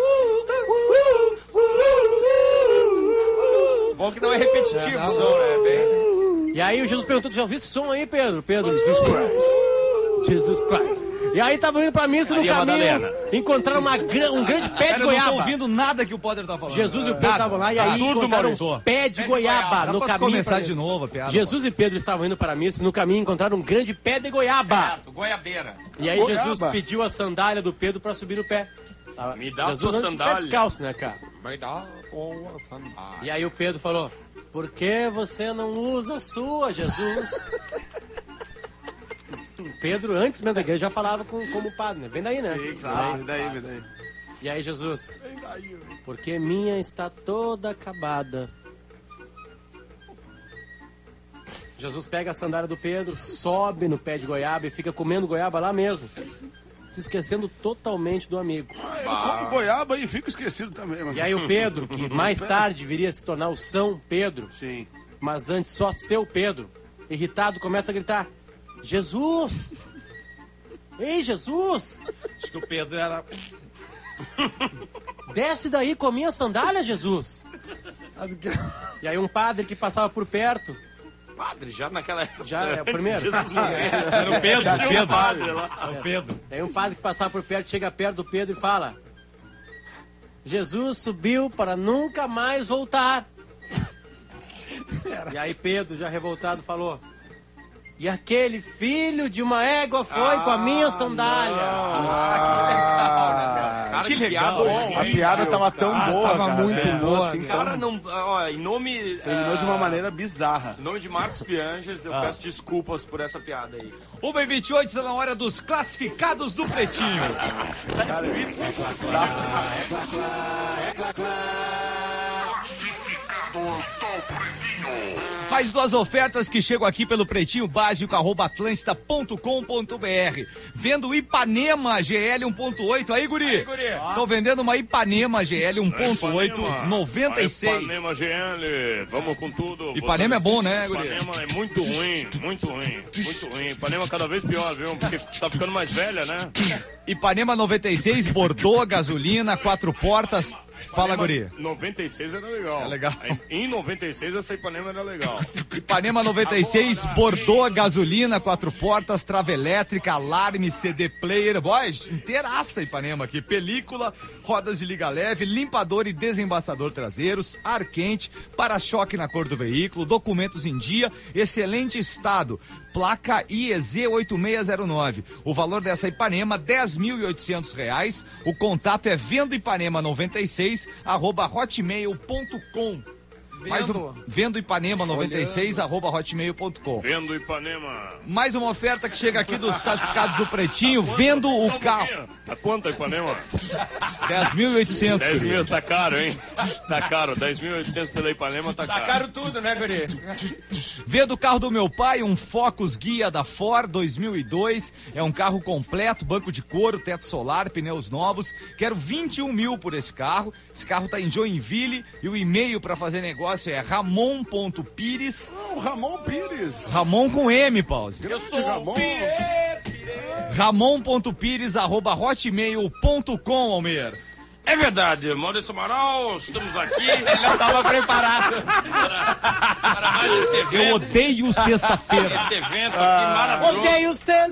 Bom que não é repetitivo o som, né? Bem...
E aí o Jesus perguntou, já ouviu esse som aí, Pedro? Pedro disse, sim. Jesus Christ. E aí tava indo pra missa no
Maria
caminho,
Madalena.
encontraram uma, gra- um grande pé
Cara,
de
eu não tô
goiaba.
ouvindo nada que o Potter tá falando.
Jesus e o Pedro
Nada.
estavam lá e
Tá
aí
surdo,
encontraram
Maurício.
um pé de
Pé de
goiaba
goiaba.
no
Dá pra
caminho
começar
pra
de
missa.
novo a piada,
Jesus e Pedro estavam indo para a missa e no caminho encontraram um grande pé de goiaba.
Certo, goiabeira.
E aí
Goiaba.
Jesus pediu a sandália do Pedro pra subir no pé.
Me dá a
Jesus
tua
anda de pé
sandália.
descalço, né, cara?
Vai dar boa sandália.
E aí o Pedro falou, por que você não usa a sua, Jesus? Pedro, antes mesmo da igreja, já falava com, como padre, né? Vem daí, né?
Sim, claro, vem daí, vem daí.
E aí Jesus, porque minha está toda acabada. Jesus pega a sandália do Pedro, sobe no pé de goiaba e fica comendo goiaba lá mesmo, se esquecendo totalmente do amigo.
Eu como goiaba e fico esquecido também, mano.
E aí o Pedro, que mais tarde viria a se tornar o São Pedro,
Sim.
mas antes só seu Pedro, irritado, começa a gritar, Jesus! Ei, Jesus!
Acho que o Pedro era...
Desce daí com a minha sandália, Jesus! E aí um padre que passava por perto,
Padre, já naquela época.
já é o primeiro.
Jesus não era.
Era o Pedro,
Tinha um
Pedro.
padre lá.
É o Pedro.
Aí um padre que passava por perto, chega perto do Pedro e fala, Jesus subiu para nunca mais voltar. E aí Pedro, já revoltado, falou, e aquele filho de uma égua foi com a minha sandália.
Cara,
Que legal.
piada
A piada tava tão boa,
tava
cara.
muito
terminou
boa,
assim,
Cara,
tão-
não. Ó, em nome.
terminou de uma maneira bizarra.
Em nome de Marcos Pianges, eu peço desculpas por essa piada aí.
uma e vinte e oito, está na hora dos classificados do Pretinho. Mais duas ofertas que chegam aqui pelo Pretinho Básico, arroba atlântida ponto com ponto br. Vendo Ipanema G L um ponto oito. Aí, guri. Tô vendendo uma Ipanema G L um ponto oito, noventa e seis.
Ipanema G L, vamos com tudo.
Ipanema é bom, né, guri?
Ipanema é muito ruim, muito ruim, muito ruim. Ipanema cada vez pior, viu? Porque tá ficando mais velha, né?
Ipanema noventa e seis, Bordeaux, gasolina, quatro portas. Fala, guri.
noventa e seis era legal.
É legal.
Em noventa e seis essa Ipanema era legal.
Ipanema noventa e seis, Bordeaux, gasolina, quatro portas, trava elétrica, alarme, C D player. Boys, inteiraça Ipanema aqui. Película, rodas de liga leve, limpador e desembaçador traseiros, ar quente, para-choque na cor do veículo, documentos em dia, excelente estado. Placa I E Z oito seis zero nove. O valor dessa Ipanema, dez mil e oitocentos reais. O contato é vendo ipanema noventa e seis, arroba hotmail ponto com. Mais um, vendo Ipanema noventa e seis, arroba hotmail ponto com.
Vendo Ipanema.
Mais uma oferta que chega aqui dos classificados do Pretinho, vendo
Só
o
um
carro.
pouquinho. Tá quanto Ipanema?
dez mil e oitocentos.
dez mil, tá caro, hein? Tá caro, dez mil e oitocentos pela Ipanema tá
Tá
caro.
caro tudo, né, guri?
Vendo o carro do meu pai, um Focus Guia da Ford dois mil e dois. É um carro completo, banco de couro, teto solar, pneus novos. Quero vinte e um mil por esse carro. Esse carro tá em Joinville e o e-mail para fazer negócio é ramon ponto pires.
O Ramon Pires.
Ramon com M, pause.
Eu sou
Ramon.
o Pires, Pires.
ramon ponto pires arroba hotmail ponto com, Almir.
É verdade, Maurício Amaral, estamos aqui
Eu tava preparado.
para, para mais esse evento.
Eu odeio sexta-feira.
Esse evento aqui maravilhoso.
Odeio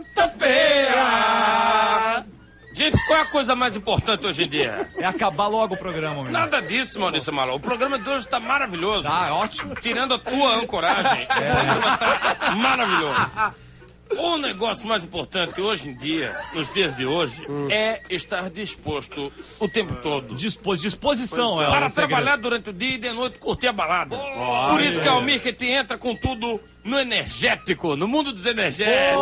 sexta-feira!
Gente, qual é a coisa mais importante hoje em dia?
É acabar logo o programa, meu.
Nada disso, Maurício Amaral. O programa de hoje tá maravilhoso.
Tá, ótimo.
Tirando a tua ancoragem, o programa tá maravilhoso. O negócio mais importante hoje em dia, nos dias de hoje, é estar disposto o tempo todo.
Dispos, disposição, é
Para
o segredo.
trabalhar durante o dia e de noite curtir a balada. Por isso que a Almir que te entra com tudo no energético, no mundo dos energéticos.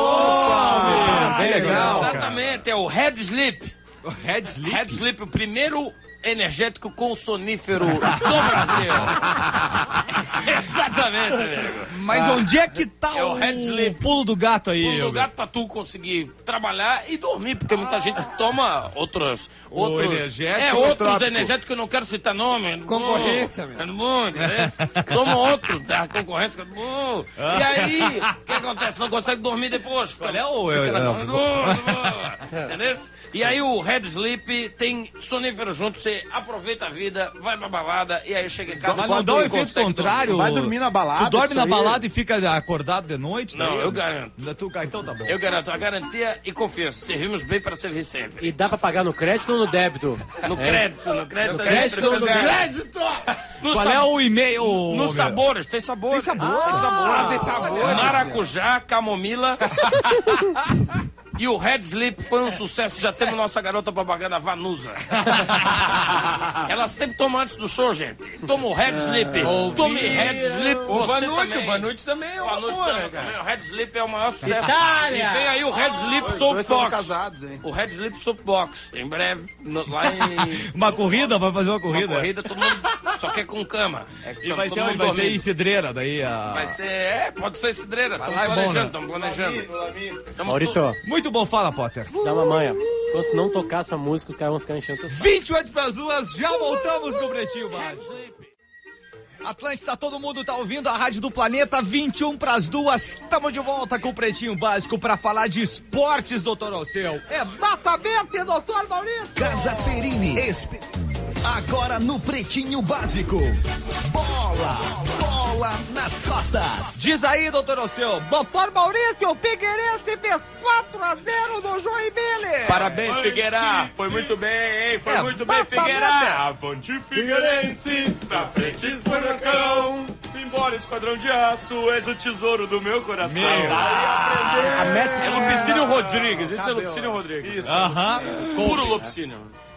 Que legal, cara.
Exatamente, é o Head Sleep.
Red Sleep.
Head Sleep, o primeiro energético com sonífero do Brasil. Exatamente, amigo.
Mas onde é que tá
É o
o,
Red Sleep.
pulo do gato aí?
Pulo do
Hugo?
gato pra tu conseguir trabalhar e dormir, porque muita gente toma outros...
O
outros
energético,
é,
o
outros
trópico.
energéticos que eu não quero citar nome.
Concorrência,
meu.
meu.
É bom, interessa. Toma outro da concorrência. Bom. E aí, o que acontece? Não consegue dormir depois.
Qual é o-
Fica
é,
na
é,
cama. Bom, entendeu? E aí o Red Sleep tem sonífero junto, você aproveita a vida, vai pra balada e aí chega em casa...
Mas não dá o
e
efeito
consegue
contrário?
Vai dormir na balada,
Tu dorme
isso
na
aí?
balada e fica acordado de noite?
Não,
daí?
eu garanto.
Tu, então tá bom.
Eu garanto a garantia e confiança. Servimos bem para servir sempre.
E dá pra pagar no crédito ou no débito?
No crédito, no crédito.
No
a gente
crédito
prefere
ou no
ganhar.
Crédito!
No
Qual
sab-
é o e-mail?
Nos
meu?
sabores, tem sabor. Tem
sabor?
Tem sabor.
Ah, tem sabor.
Maracujá, camomila. E o Red Sleep foi um sucesso. Já temos nossa garota propaganda, Vanusa. Ela sempre toma antes do show, gente. Toma o Red Sleep. Tome Red Sleep.
O
Você
Vanucci,
também.
o Vanucci também é
O
uma
Vanucci
boa, né,
também,
cara?
também. O Red Sleep é o maior sucesso.
Itália!
E vem aí o Red Sleep
Os dois são
Soapbox.
casados, hein?
O Red Sleep Soapbox. Em breve, no- lá em...
Uma corrida? Vai fazer uma
Uma
corrida?
corrida, todo mundo só quer com cama. É,
E vai
todo
ser,
mundo
vai ser
dormindo.
em Cidreira, daí a...
Vai ser, é, pode ser cidreira. Estamos
lá é bom,
planejando,
né?
estamos planejando. Tamo
Maurício,
Muito bom, fala, Potter.
dá uma manha. Enquanto não tocar essa música, os caras vão ficar enchendo o saco.
vinte e oito pras duas, já voltamos com o Pretinho
todo-
Básico. Atlântida, todo mundo tá ouvindo a Rádio do Planeta, vinte e um pras duas. Tamo de volta com o Pretinho Básico pra falar de esportes, doutor Alceu. Exatamente, doutor Maurício.
Casa Perini. Espe- Agora no Pretinho Básico. Bola, bola nas costas.
Diz aí, doutor Alceu. Doutor Maurício, o Figueirense fez quatro a zero no Joinville.
Parabéns, Figueira. Foi muito bem, hein? Foi
É,
muito bem,
bata,
Figueira.
bata.
Avante, Figueirense. Na frente, furacão. Embora, esquadrão de aço, és o tesouro do meu coração.
A meta
É Lupicínio Rodrigues. Esse é Lupicínio Rodrigues.
Aham.
Puro Lupicínio.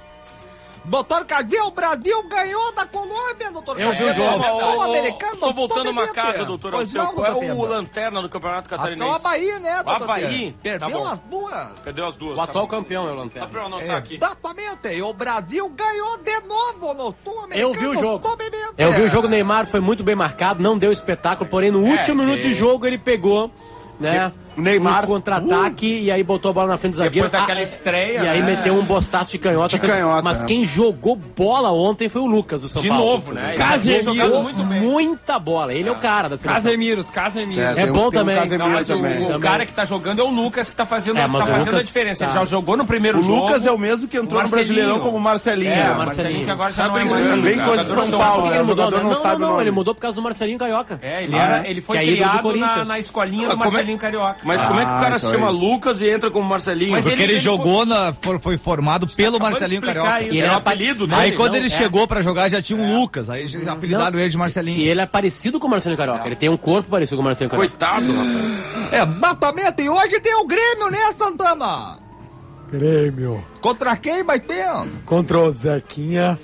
Doutor Cadê? O Brasil ganhou da Colômbia, doutor
Eu vi o
Cadê?
jogo.
O americano.
Só voltando uma
todo
casa,
bem,
doutor
Pois
Alceu.
não,
Qual é
doutor
o
Pemba.
lanterna do Campeonato
Até o
Catarinense?
Havaí, né, doutor
Havaí.
Pemba? Perdeu
Tá bom.
as duas.
Perdeu as duas.
O
tá
atual
bom.
campeão é o
Só
Lanterna.
pra eu anotar aqui.
Exatamente. E o Brasil ganhou de novo no sul americano.
Eu vi o jogo.
todo bem.
Eu vi o jogo, o Neymar foi muito bem marcado, não deu espetáculo, porém no último
que-
minuto de jogo ele pegou, né?
O Neymar-
um contra-ataque e aí botou a bola na frente do zagueiro.
Depois daquela
Ah,
estreia,
E aí
né?
meteu um bostaço de canhota.
De canhota,
Mas
né?
quem jogou bola ontem foi o Lucas do São
De
Paulo.
novo, né? Ele
Casemiro
tinha jogado muito bem.
muita bola. Ele é o cara da seleção.
Casemiros, Casemiros.
É bom também.
Casemiro
Não, mas o,
também.
o
Também.
cara que tá jogando é o Lucas que tá fazendo,
É,
tá
mas o
fazendo
Lucas
a diferença. Ele
tá-
já jogou no primeiro
O
jogo.
Lucas é o mesmo que entrou no
Marcelinho.
Brasileirão como Marcelinho.
É,
né?
o Marcelinho que agora já
Tá
não é mais
brincando.
um
Bem coisa de
jogador
São
do
Paulo.
Por que
né?
ele
O
mudou?
jogador
Não,
não
não,
sabe
não,
o nome.
ele mudou por causa do Marcelinho Carioca.
É, ele,
Ah,
era,
é?
ele foi
Que é ídolo do
criado na,
Corinthians.
na escolinha
Ah,
do
como é-
Marcelinho Carioca.
Mas como é que o cara
Ah,
se
então
chama
é isso.
Lucas e entra como Marcelinho?
Mas
Porque ele,
ele
jogou, na, foi, foi formado pelo
acabando de
Marcelinho
explicar
Carioca.
isso.
E ele
é
era
o apelido dele.
Aí quando
não,
ele
é.
chegou pra jogar já tinha um Lucas, aí já apelidaram ele de Marcelinho.
E ele é parecido com o Marcelinho Carioca. Ele tem um corpo parecido com o Marcelinho Carioca.
Coitado, rapaz.
É, exatamente. E hoje tem o Grêmio, né, Santana?
Grêmio.
Contra quem vai ter?
Contra o Zequinha.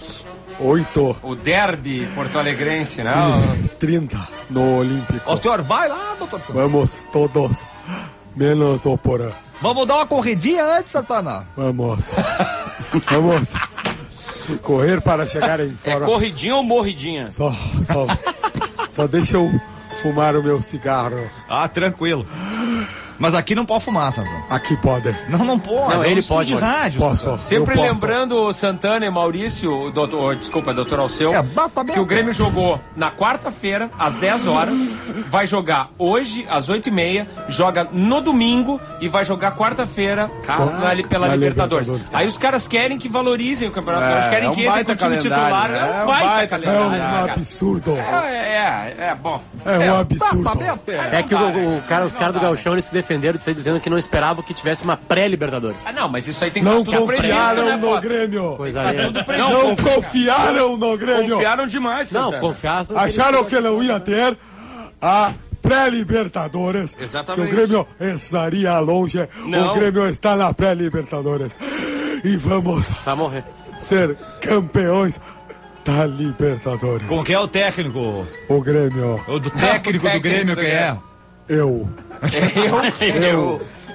oito
O derby porto-alegrense, né?
e trinta no Olímpico.
O senhor vai lá, doutor Santana?
Vamos todos. Menos o Porã.
Vamos dar uma corridinha antes, Santana?
Vamos. Vamos. Correr para chegar em
É
fora.
corridinha ou morridinha?
Só, só, só deixa eu fumar o meu cigarro.
Ah, tranquilo. Mas aqui não pode fumar, Santana.
Aqui pode.
Não, não pode.
Não,
é um
ele
estúdio
pode,
de
pode.
rádio.
Posso.
Sempre
eu posso.
lembrando o Santana e Maurício, o doutor, desculpa, doutor Alceu,
É, exatamente.
que o Grêmio jogou na quarta-feira, às dez horas, vai jogar hoje, às oito e meia, joga no domingo e vai jogar quarta-feira na- pela
Na
Libertadores.
Libertadores.
Aí os caras querem que valorizem o Campeonato
É,
Gaúcho, querem
é um
que entre com
baita
o time
calendário,
titular.
né?
É
É
um
um
baita
baita
É
calendário.
um
cara.
absurdo.
É, é, é, bom.
É um absurdo.
Exatamente.
É que o, o cara, os caras do Gauchão eles se defenderam de ser dizendo que não esperavam que tivesse uma pré-Libertadores.
Ah, não, mas isso aí tem que
Não
estar tudo previsto,
confiaram
né,
no
Potter?
Grêmio.
Coisa
Tá
aí.
tudo previsto.
Não confiaram no Grêmio.
Confiaram demais,
Não,
Santana.
confiança.
Acharam que não ia ter a pré-Libertadores.
Exatamente.
Que o Grêmio estaria longe.
Não.
O Grêmio está na pré-Libertadores. E vamos
Vai morrer.
ser campeões da Libertadores.
Com quem é o técnico?
O Grêmio.
O do técnico,
Não, o
do Grêmio,
técnico do
quem é?
Eu.
Eu.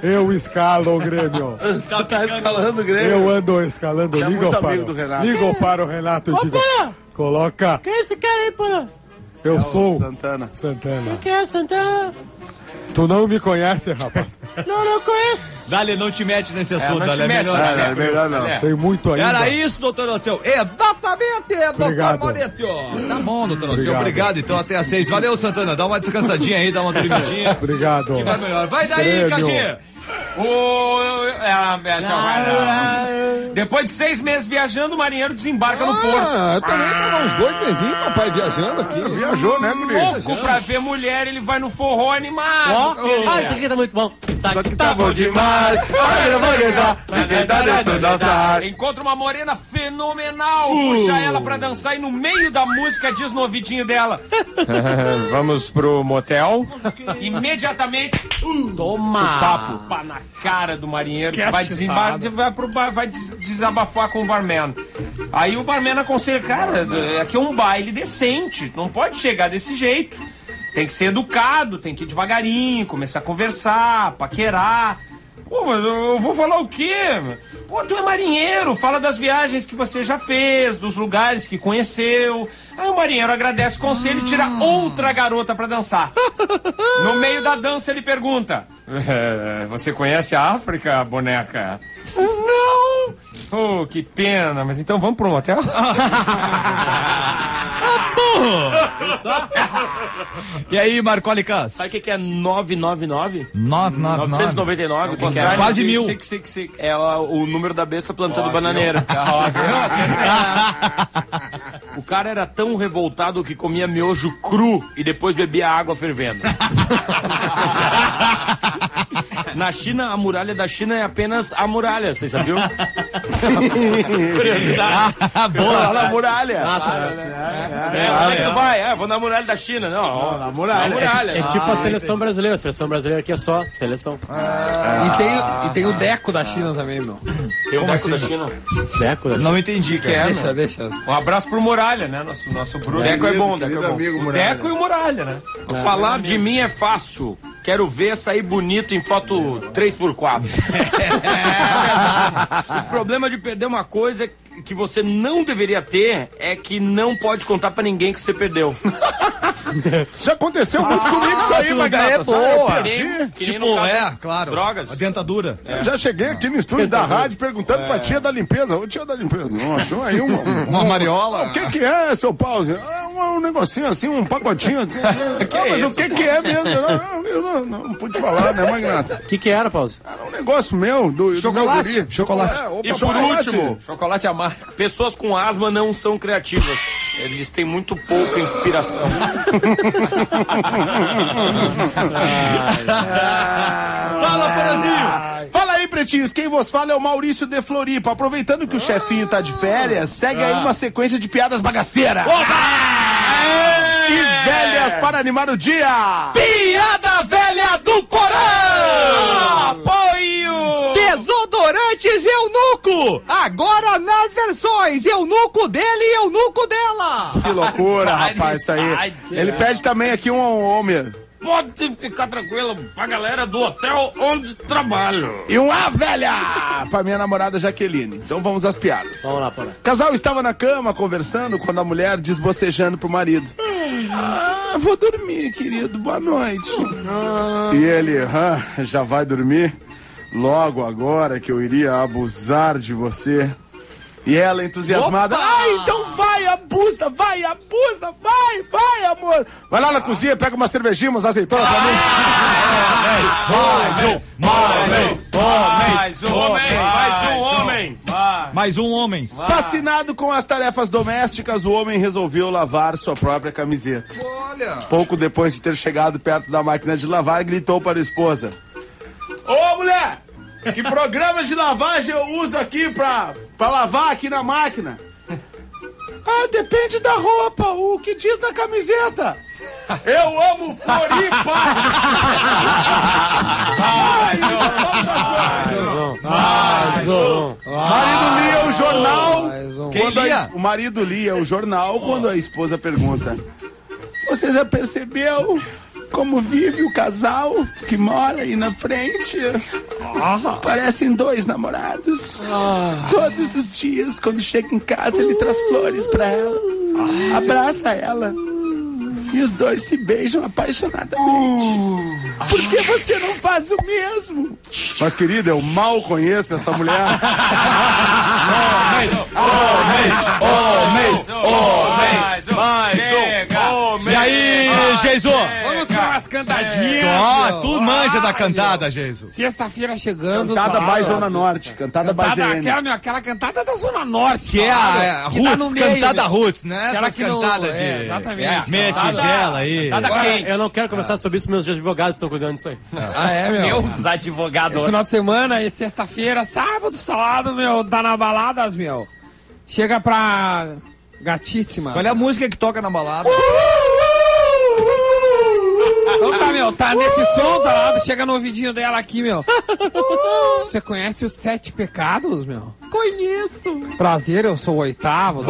Eu escalo o Grêmio.
Tá, tá escalando o Grêmio.
Eu ando escalando.
Já é
Ligo
muito
para,
amigo do Renato.
ligo para o Renato e
Ô,
digo:
Porã!
coloca.
Quem é esse cara aí, Porã?
Eu
É o
sou
Santana.
Santana.
Quem é Santana?
Tu não me conhece, rapaz.
Não, não conheço.
Dali, não te mete nesse assunto,
não te
Dali, é
mete,
melhor.
Dali.
É, é melhor não.
É.
Tem muito ainda.
Era isso, doutor Alceu. Exatamente,
Obrigado.
doutor Moretti. Tá bom, doutor Alceu.
Obrigado.
Obrigado, então, até às seis. Valeu, Santana. Dá uma descansadinha aí, dá uma dormidinha.
Obrigado.
Que vai melhor. Vai daí,
Grêmio.
Caxinha.
O... é, é, não. Depois de seis meses viajando, o marinheiro desembarca no porto.
Ah, também tava uns dois mesinhos, papai, viajando aqui.
Viajou, né, guri?
Louco pra ver mulher, ele vai no forró animado.
Ó,
Ele-
ah, isso aqui tá muito bom. Isso
Só
aqui
que tá bom demais. Olha, eu vou gritar. Ninguém tá dentro da sala.
Encontra uma morena fenomenal, puxa ela pra dançar e no meio da música diz no ouvidinho dela: vamos pro motel. Imediatamente,
Toma.
papo pá na cara do marinheiro que vai, desembar, vai, pro bar, vai des- desabafar com o barman. Aí o barman aconselha: cara, aqui é um baile decente, não pode chegar desse jeito. Tem que ser educado, tem que ir devagarinho, começar a conversar, paquerar. Pô, mas eu vou falar o quê? Pô, tu é marinheiro, fala das viagens que você já fez, dos lugares que conheceu. Aí o marinheiro agradece o conselho e tira outra garota pra dançar. No meio da dança ele pergunta: "É, você conhece a África, boneca?" "Não." "Oh, que pena, mas então vamos pro motel?"
E aí, Marcoli Cas?
Sabe o que, que é novecentos e noventa e nove?
nove nove
novecentos e noventa e nove, o que que é?
Quase mil.
seis seis seis.
É o, o número da besta plantando bananeira. O cara era tão revoltado que comia miojo cru e depois bebia água fervendo. Na China, a muralha da China é apenas a muralha, vocês sabiam? Curiosidade.
Boa.
Lá na muralha.
É, onde é que tu vai? É, vou na muralha da China. Não,
Na muralha.
na muralha.
É tipo a seleção brasileira. A seleção brasileira aqui é só seleção.
E tem, e tem o Deco da China também, meu.
Tem o Deco da China.
Deco da
Não entendi,
Que é,
Deixa,
meu?
deixa.
Um abraço pro Muralha, né? Nosso, nosso Bruno. Deco é bom, Deco
querido
é bom.
amigo
O
Muralha.
Deco e o Muralha, né?
Falar de mim é fácil. Quero ver sair bonito em foto três por quatro. O problema de perder uma coisa que você não deveria ter é que não pode contar pra ninguém que você perdeu.
Já aconteceu muito comigo isso aí, Magrata.
é
sabe?
boa.
Eu perdi.
Que nem
Tipo,
no caso-
é, claro.
Drogas.
A dentadura.
Eu já cheguei aqui no estúdio da rádio perguntando pra tia da limpeza. Ô, tia da limpeza, não achou aí um...
Uma mariola.
O que que é, seu Pause? Ah, um, um negocinho assim, um pacotinho assim. Ah, mas o que que é mesmo? Eu não, eu não, não, não pude falar, né, Magnata?
O que que era, Pause?
Era um negócio meu, do,
Chocolate?
do meu guri.
Chocolate.
É, opa,
E por
chocolate.
último,
Chocolate amargo.
pessoas com asma não são criativas. Eles têm muito pouca inspiração.
Fala, Porazinho.
Fala aí, pretinhos, quem vos fala é o Maurício de Floripa. Aproveitando que o chefinho tá de férias, segue aí uma sequência de piadas bagaceiras. E velhas para animar o dia.
Piada velha do Porã!
Apoio!
Desodorantes Eunuco! Agora nas versões Eunuco dele e Eunuco dela!
Que loucura, rapaz, isso aí. Ele pede também aqui um Homer.
Pode ficar tranquilo pra galera do hotel onde trabalho.
E um A velha pra minha namorada Jaqueline. Então vamos às piadas.
Vamos lá, Porã.
Casal estava na cama conversando quando a mulher diz bocejando pro marido: Ah, vou dormir, querido, boa noite. E ele: ah, já vai dormir? Logo agora que eu iria abusar de você. E ela entusiasmada: ah, então vai, abusa, vai, abusa, vai, vai, amor. Vai lá na cozinha, pega uma cervejinha, umas azeitonas pra mim.
Mais um homem! Mais um homem!
Mais um homem.
Fascinado com as tarefas domésticas, o homem resolveu lavar sua própria camiseta.
Olha.
Pouco depois de ter chegado perto da máquina de lavar, gritou para a esposa: Ô, mulher! Que programa de lavagem eu uso aqui pra, pra lavar aqui na máquina? Ah, depende da roupa. O que diz na camiseta? Eu amo Floripa!
Mais um.
O marido lia o jornal.
Mais um.
Quem
Quando a
lia?
es- o marido lia o jornal quando a esposa pergunta: Você já percebeu como vive o casal que mora aí na frente. Parecem dois namorados. Todos os dias, quando chega em casa, ele traz flores pra ela. Abraça ela. E os dois se beijam apaixonadamente. Por que você não faz o mesmo?
Mas, querida, eu mal conheço essa mulher.
Homens, homens, homens, mais um. E aí, Geiso?
Vamos para umas cantadinhas.
Ó, tu manja da cantada, Geiso.
Sexta-feira chegando.
Cantada
claro,
by Zona Norte. Cantada by
Cantada,
Z N.
aquela, meu, aquela cantada da Zona Norte.
Que é a, a
que tá no
Roots,
meio,
cantada
meu.
Roots, né?
Aquela
Essas
que não-
cantadas de...
é, exatamente.
Meia tigela aí.
Agora,
quente.
eu não quero conversar sobre isso, meus advogados estão cuidando disso aí.
Ah, é, meu?
Meus advogados.
Esse final de semana, e sexta-feira, sábado, salado, meu, tá na baladas, meu. Chega pra gatíssima.
Qual é a música que toca na balada?
Então tá, meu, tá nesse som, tá lá, chega no ouvidinho dela aqui, meu. Você conhece os sete pecados, meu?
Conheço.
Prazer, eu sou o oitavo.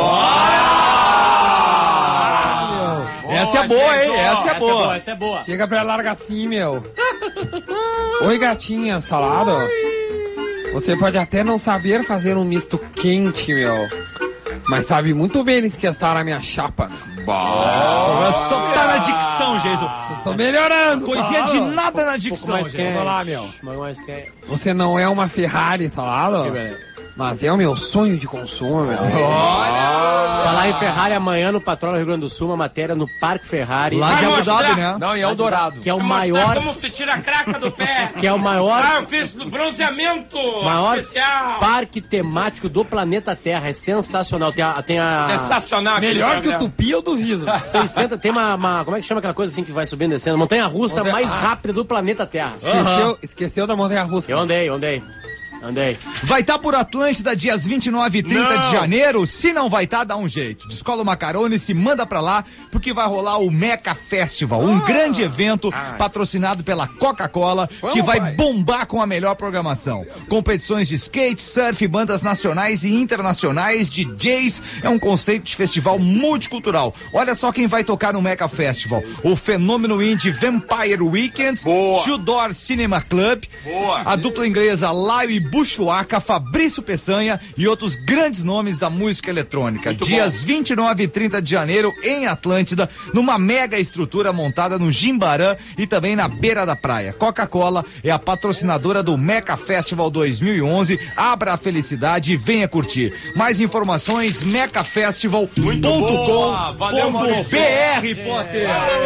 Essa é boa, hein? Essa é boa.
Essa é boa.
Chega pra ela, larga assim, meu. Oi, gatinha, salado. Você pode até não saber fazer um misto quente, meu. Mas sabe muito bem esquentar a minha chapa, meu.
Só tá na dicção, Geiso.
Tô melhorando,
Coisinha de
salado.
nada na
Um pouco
dicção,
mais
Geiso.
quente.
Vamos lá, meu.
Um pouco mais quente.
Você não é uma Ferrari, tá lá, mas é o meu sonho de consumo, meu.
Falar em Ferrari amanhã no Patrulha Rio Grande do Sul, uma matéria no Parque Ferrari.
Lá de Abu Dhabi, né?
Não, em Eldorado.
Que é o
Vai mostrar
maior-
como se tira a craca do pé.
Que é o maior-
Ah, eu fiz do bronzeamento
maior
especial.
parque temático do planeta Terra. É sensacional. Tem a. Tem a
Sensacional. aquele
Melhor que o
programa.
Tupi, eu duvido.
seiscentos, tem uma, uma- como é que chama aquela coisa assim que vai subindo e descendo? Montanha russa
Montanha-
mais
ah.
rápida do planeta Terra.
Esqueceu, esqueceu da montanha-russa.
Eu andei, eu andei. Andei.
Vai estar por Atlântida dias vinte e nove e trinta de janeiro. Se não vai estar, dá um jeito. Descola o Macarone, se manda pra lá, porque vai rolar o Meca Festival, um grande evento patrocinado pela Coca-Cola, que vai bombar com a melhor programação. Competições de skate, surf, bandas nacionais e internacionais, D Js. É um conceito de festival multicultural. Olha só quem vai tocar no Meca Festival. O fenômeno indie Vampire Weekend, Tudor Cinema Club,
Boa.
a dupla inglesa Laio e Buchuaca, Fabrício Peçanha e outros grandes nomes da música eletrônica.
Muito
Dias
bom.
vinte e nove e trinta de janeiro em Atlântida, numa mega estrutura montada no Jimbarã e também na beira da praia. Coca-Cola é a patrocinadora do Meca Festival dois mil e onze. Abra a felicidade e venha curtir. Mais informações, mecafestival ponto
boa. Valeu,
com ponto
Maurício.
br, Potter.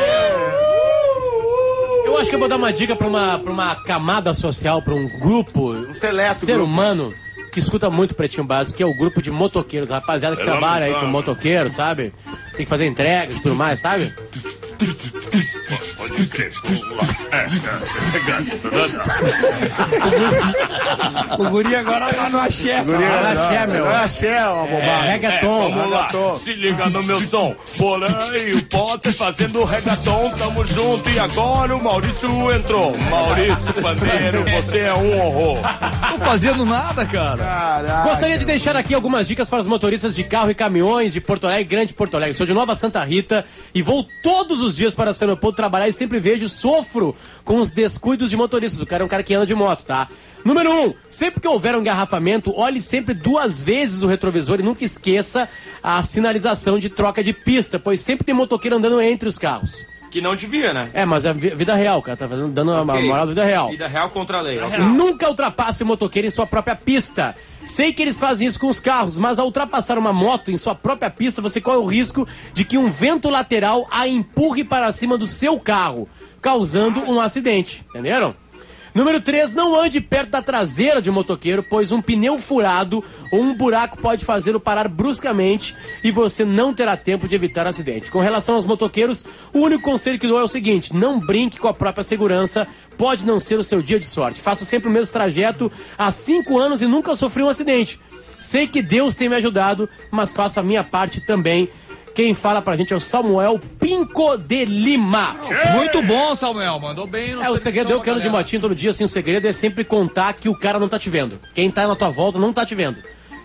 Eu acho que eu vou dar uma dica pra uma, pra uma camada social, pra um grupo, um
seleto
ser
grupo.
humano que escuta muito Pretinho Básico, que é o grupo de motoqueiros, rapaziada que trabalha aí com motoqueiro, sabe? Tem que fazer entregas e tudo mais, sabe?
O guri agora tá no axé.
Ah, axé, meu.
Não é axé, ó, bobagem.
Reggaeton.
Vamos lá, se liga no meu som. Porém, o Potter fazendo reggaeton, tamo junto. E agora o Maurício entrou. Maurício Pandeiro, você é um horror.
Não fazendo nada, cara.
Caraca.
Gostaria de deixar aqui algumas dicas para os motoristas de carro e caminhões de Porto Alegre, Grande Porto Alegre. Sou de Nova Santa Rita e vou todos os dias para São Leopoldo trabalhar e sempre vejo, sofro com os descuidos de motoristas. O cara é um cara que anda de moto, tá? Número um, sempre que houver um engarrafamento, olhe sempre duas vezes o retrovisor e nunca esqueça a sinalização de troca de pista, pois sempre tem motoqueiro andando entre os carros.
Que não devia, né?
É, mas é vi- vida real, cara, tá fazendo, dando uma
Ok.
moral da vida real.
Vida real contra a lei. ok.
Nunca ultrapasse o motoqueiro em sua própria pista. Sei que eles fazem isso com os carros, mas ao ultrapassar uma moto em sua própria pista, você corre o risco de que um vento lateral a empurre para cima do seu carro, causando um acidente. Entenderam? Número três, não ande perto da traseira de um motoqueiro, pois um pneu furado ou um buraco pode fazê-lo parar bruscamente e você não terá tempo de evitar acidente. Com relação aos motoqueiros, o único conselho que dou é o seguinte: não brinque com a própria segurança, pode não ser o seu dia de sorte. Faço sempre o mesmo trajeto há cinco anos e nunca sofri um acidente. Sei que Deus tem me ajudado, mas faço a minha parte também. Quem fala pra gente é o Samuel Pinco de Lima.
Muito bom, Samuel. Mandou bem no
É, o segredo, eu que ando de motinho todo dia, assim, o segredo é sempre contar que o cara não tá te vendo. Quem tá na tua volta não tá te vendo.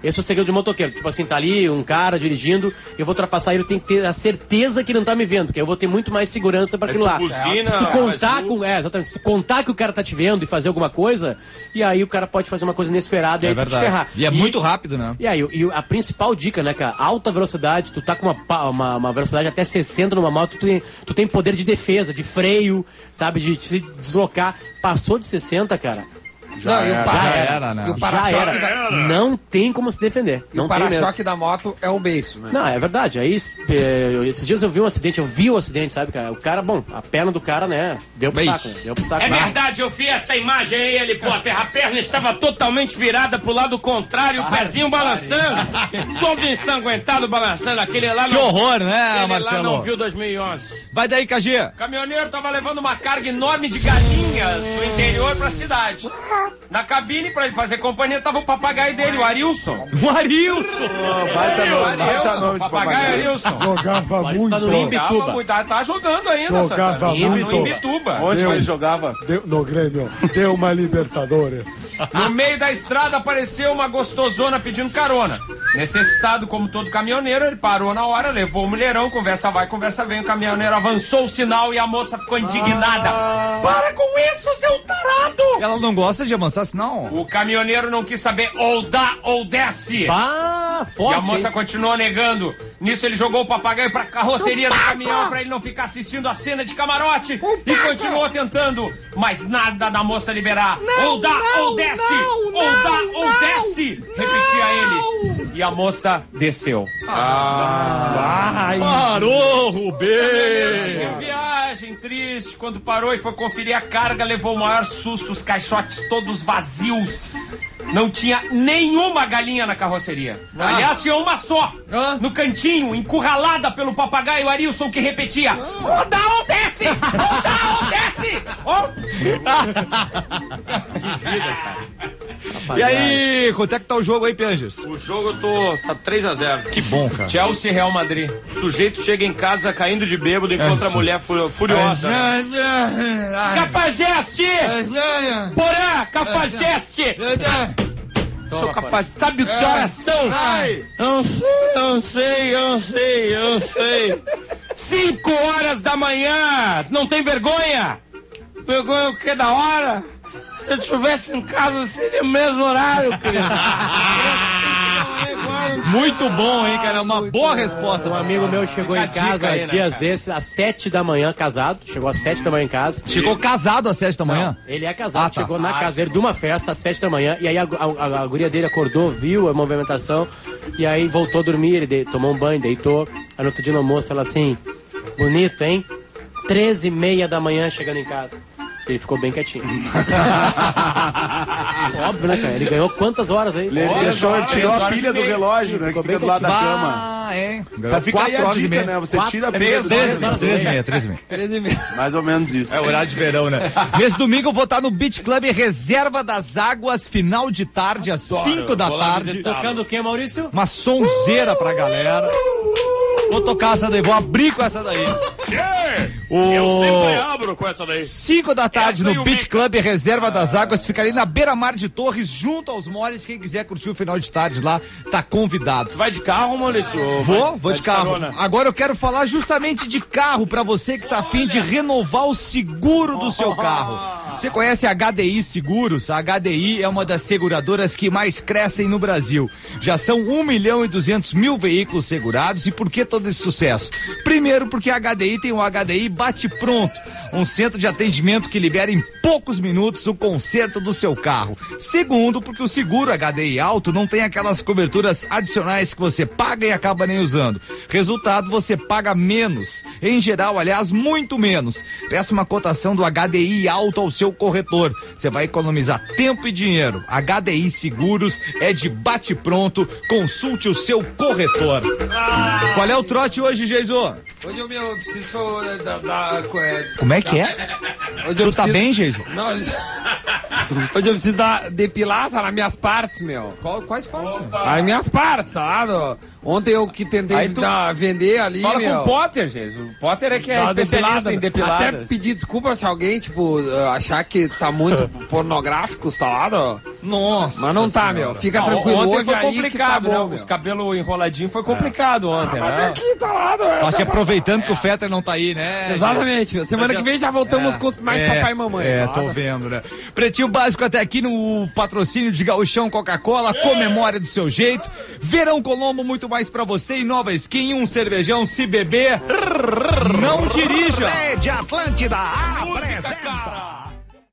Esse é o segredo de motoqueiro. Tipo assim, tá ali um cara dirigindo, eu vou ultrapassar ele, eu tenho que ter a certeza que ele não tá me vendo, porque eu vou ter muito mais segurança pra aquilo lá.
buzina,
se tu contar
faz
com, é, exatamente, se tu contar que o cara tá te vendo e fazer alguma coisa, e aí o cara pode fazer uma coisa inesperada e aí tu te ferrar.
E é muito rápido, né?
E aí, e a principal dica, né, cara? Alta velocidade, tu tá com uma, pa- uma, uma velocidade até sessenta numa moto, tu tem, tu tem poder de defesa, de freio, sabe? De se deslocar. Passou de sessenta, cara.
Não, e o
Já
para-
era, né?
e o
Já
para-choque
era.
da-
Não tem como se defender.
E
Não
o
tem mesmo.
para-choque da moto é o beiço, né?
Não, é verdade. Aí, eh, esses dias eu vi um acidente, eu vi o acidente, sabe, cara? O cara, bom, a perna do cara, né? Deu pro saco, né? Deu pro saco.
É verdade, eu vi essa imagem aí, ele, pô, a perna estava totalmente virada pro lado contrário, o pezinho balançando, todo ensanguentado balançando, aquele lá
Que
não...
horror, né,
aquele
Marcelo?
lá não viu dois mil e onze.
Vai daí, K G.
O caminhoneiro tava levando uma carga enorme de galinhas do interior pra cidade. Na cabine, pra ele fazer companhia, tava o papagaio dele, o Arilson.
O Arilson!
Oh, baita nome, baita nome de
Papagaio Arilson.
Jogava muito.
tá no
Jogava
Imbituba.
muito, tá, tá jogando ainda,
Jogava
Santana. Tá
muito.
no Imbituba.
Onde
Deu.
ele jogava?
Deu- no Grêmio. Deu uma Libertadores.
No meio da estrada apareceu uma gostosona pedindo carona. Necessitado como todo caminhoneiro, ele parou na hora, levou o mulherão, conversa vai, conversa vem. O caminhoneiro avançou o sinal e a moça ficou indignada. Para com isso, seu tarado!
Ela não gosta de avançar sinal?
O caminhoneiro não quis saber ou dá ou desce.
Ah,
E
forte,
a moça
hein?
continuou negando. Nisso ele jogou o papagaio pra carroceria do caminhão pra ele não ficar assistindo a cena de camarote. E continuou tentando, mas nada da moça liberar. Ou dá ou desce! Ou dá ou desce! Repetia ele. E a moça desceu.
Parou, Rubê!
Seguiu viagem triste. Quando parou e foi conferir a carga, levou o maior susto. Os caixotes todos vazios. Não tinha nenhuma galinha na carroceria. Aliás, tinha uma só.
Ah.
No cantinho, encurralada pelo papagaio Arilson, que repetia: Ou dá ou desce! Ou dá ou desce! Ó.
E aí, quanto é que tá o jogo aí, Piangers?
O jogo eu tô. Tá três a zero.
Que bom, cara.
Chelsea Real Madrid. O sujeito chega em casa caindo de bêbado e encontra a mulher fu- furiosa. Cafajeste! Porã! Cafajeste! Sou capaz. Sabe o que horas são? Não sei, não sei, eu não sei, eu não sei. Cinco horas da manhã! Não tem vergonha? Vergonha o que da hora? Se eu estivesse em casa, seria o mesmo horário, querido.
Muito bom, hein, cara? Uma boa resposta.
Um amigo meu chegou em
Fica a dica
casa
aí, né,
dias
cara?
desses, às sete da manhã, casado. Chegou às sete da manhã em casa.
Chegou casado às sete da manhã?
Ele é casado,
Ah, tá.
chegou na casa dele de uma festa às sete da manhã, e aí a, a, a, a guria dele acordou, viu a movimentação, e aí voltou a dormir, ele de, tomou um banho, deitou. Aí no outro dia no almoço, ela assim, bonito, hein? treze e meia da manhã chegando em casa. Ele ficou bem quietinho. Óbvio, né, cara? Ele ganhou quantas horas aí?
Ele deixou, ele tirou a pilha do relógio, né? Que
Ficou
fica do
bem
lado da
Ah,
cama.
é.
Tá, fica aí a
Quatro horas e
dica,
meia.
né? Você
Quatro,
tira a pilha
três,
do
três
relógio.
horas.
três e meia, três e meia.
Treze e meia.
Mais ou menos isso.
É horário de verão, né? Nesse domingo eu vou estar no Beach Club Reserva das Águas, final de tarde, às cinco da tarde.
Tocando o quê, Maurício?
Uma sonzeira pra galera. Vou tocar essa daí, vou abrir com essa daí. O...
abro com essa daí.
cinco da tarde
Essa e
no
o
Beach
Mica.
Club Reserva das Águas, fica ali na beira-mar de Torres, junto aos moles. Quem quiser curtir o final de tarde lá, tá convidado.
Vai de carro, Maurício?
Vou,
Vai-
vou
vai
de carro.
carona?
Agora eu quero falar justamente de carro pra você que tá afim de renovar o seguro do seu carro. Você conhece a H D I Seguros? A H D I é uma das seguradoras que mais crescem no Brasil. Já são um milhão e duzentos mil veículos segurados. E por que todo esse sucesso? Primeiro, porque a H D I tem o H D I Bate Pronto, um centro de atendimento que libera em poucos minutos o conserto do seu carro. Segundo, porque o seguro H D I Auto não tem aquelas coberturas adicionais que você paga e acaba nem usando. Resultado, você paga menos. Em geral, aliás, muito menos. Peça uma cotação do H D I Auto ao seu corretor. Você vai economizar tempo e dinheiro. H D I Seguros é de bate pronto. Consulte o seu corretor. Qual é o trote hoje, Geiso?
Hoje eu, meu, preciso da... da é,
Como é que é?
hoje eu
Tu tá
preciso-
bem, Geiso?
Não, hoje, hoje eu preciso da, depilar, tá nas minhas partes, meu.
Qual, quais partes?
As minhas partes, tá lá? Onde eu que tentei
Aí tu-
dar- vender ali,
Fala
meu.
com o Potter, Jesus. O Potter é que é
Dá uma
especialista em
Até
depiladas.
pedir desculpa se alguém, tipo, uh, achar que tá muito pornográfico, tá lá, ó.
Nossa.
Mas não tá, meu. Fica
Não,
tranquilo.
ontem
Hoje
foi
aí que tá
complicado,
bom,
né?
meu.
Os cabelos enroladinhos foi complicado ontem,
Mas
né?
aqui tá lá, não é?
Tá te aproveitando que o Fetter não tá aí, né?
Exatamente, meu. Semana que vem já voltamos com os mais papai e mamãe.
É,
tá?
tô vendo, né? Pretinho Básico até aqui no patrocínio de Gauchão Coca-Cola, comemora do seu jeito. Verão Colombo, muito mais pra você e nova skin, um cervejão, se beber, não dirija.
Rede Atlântida apresenta.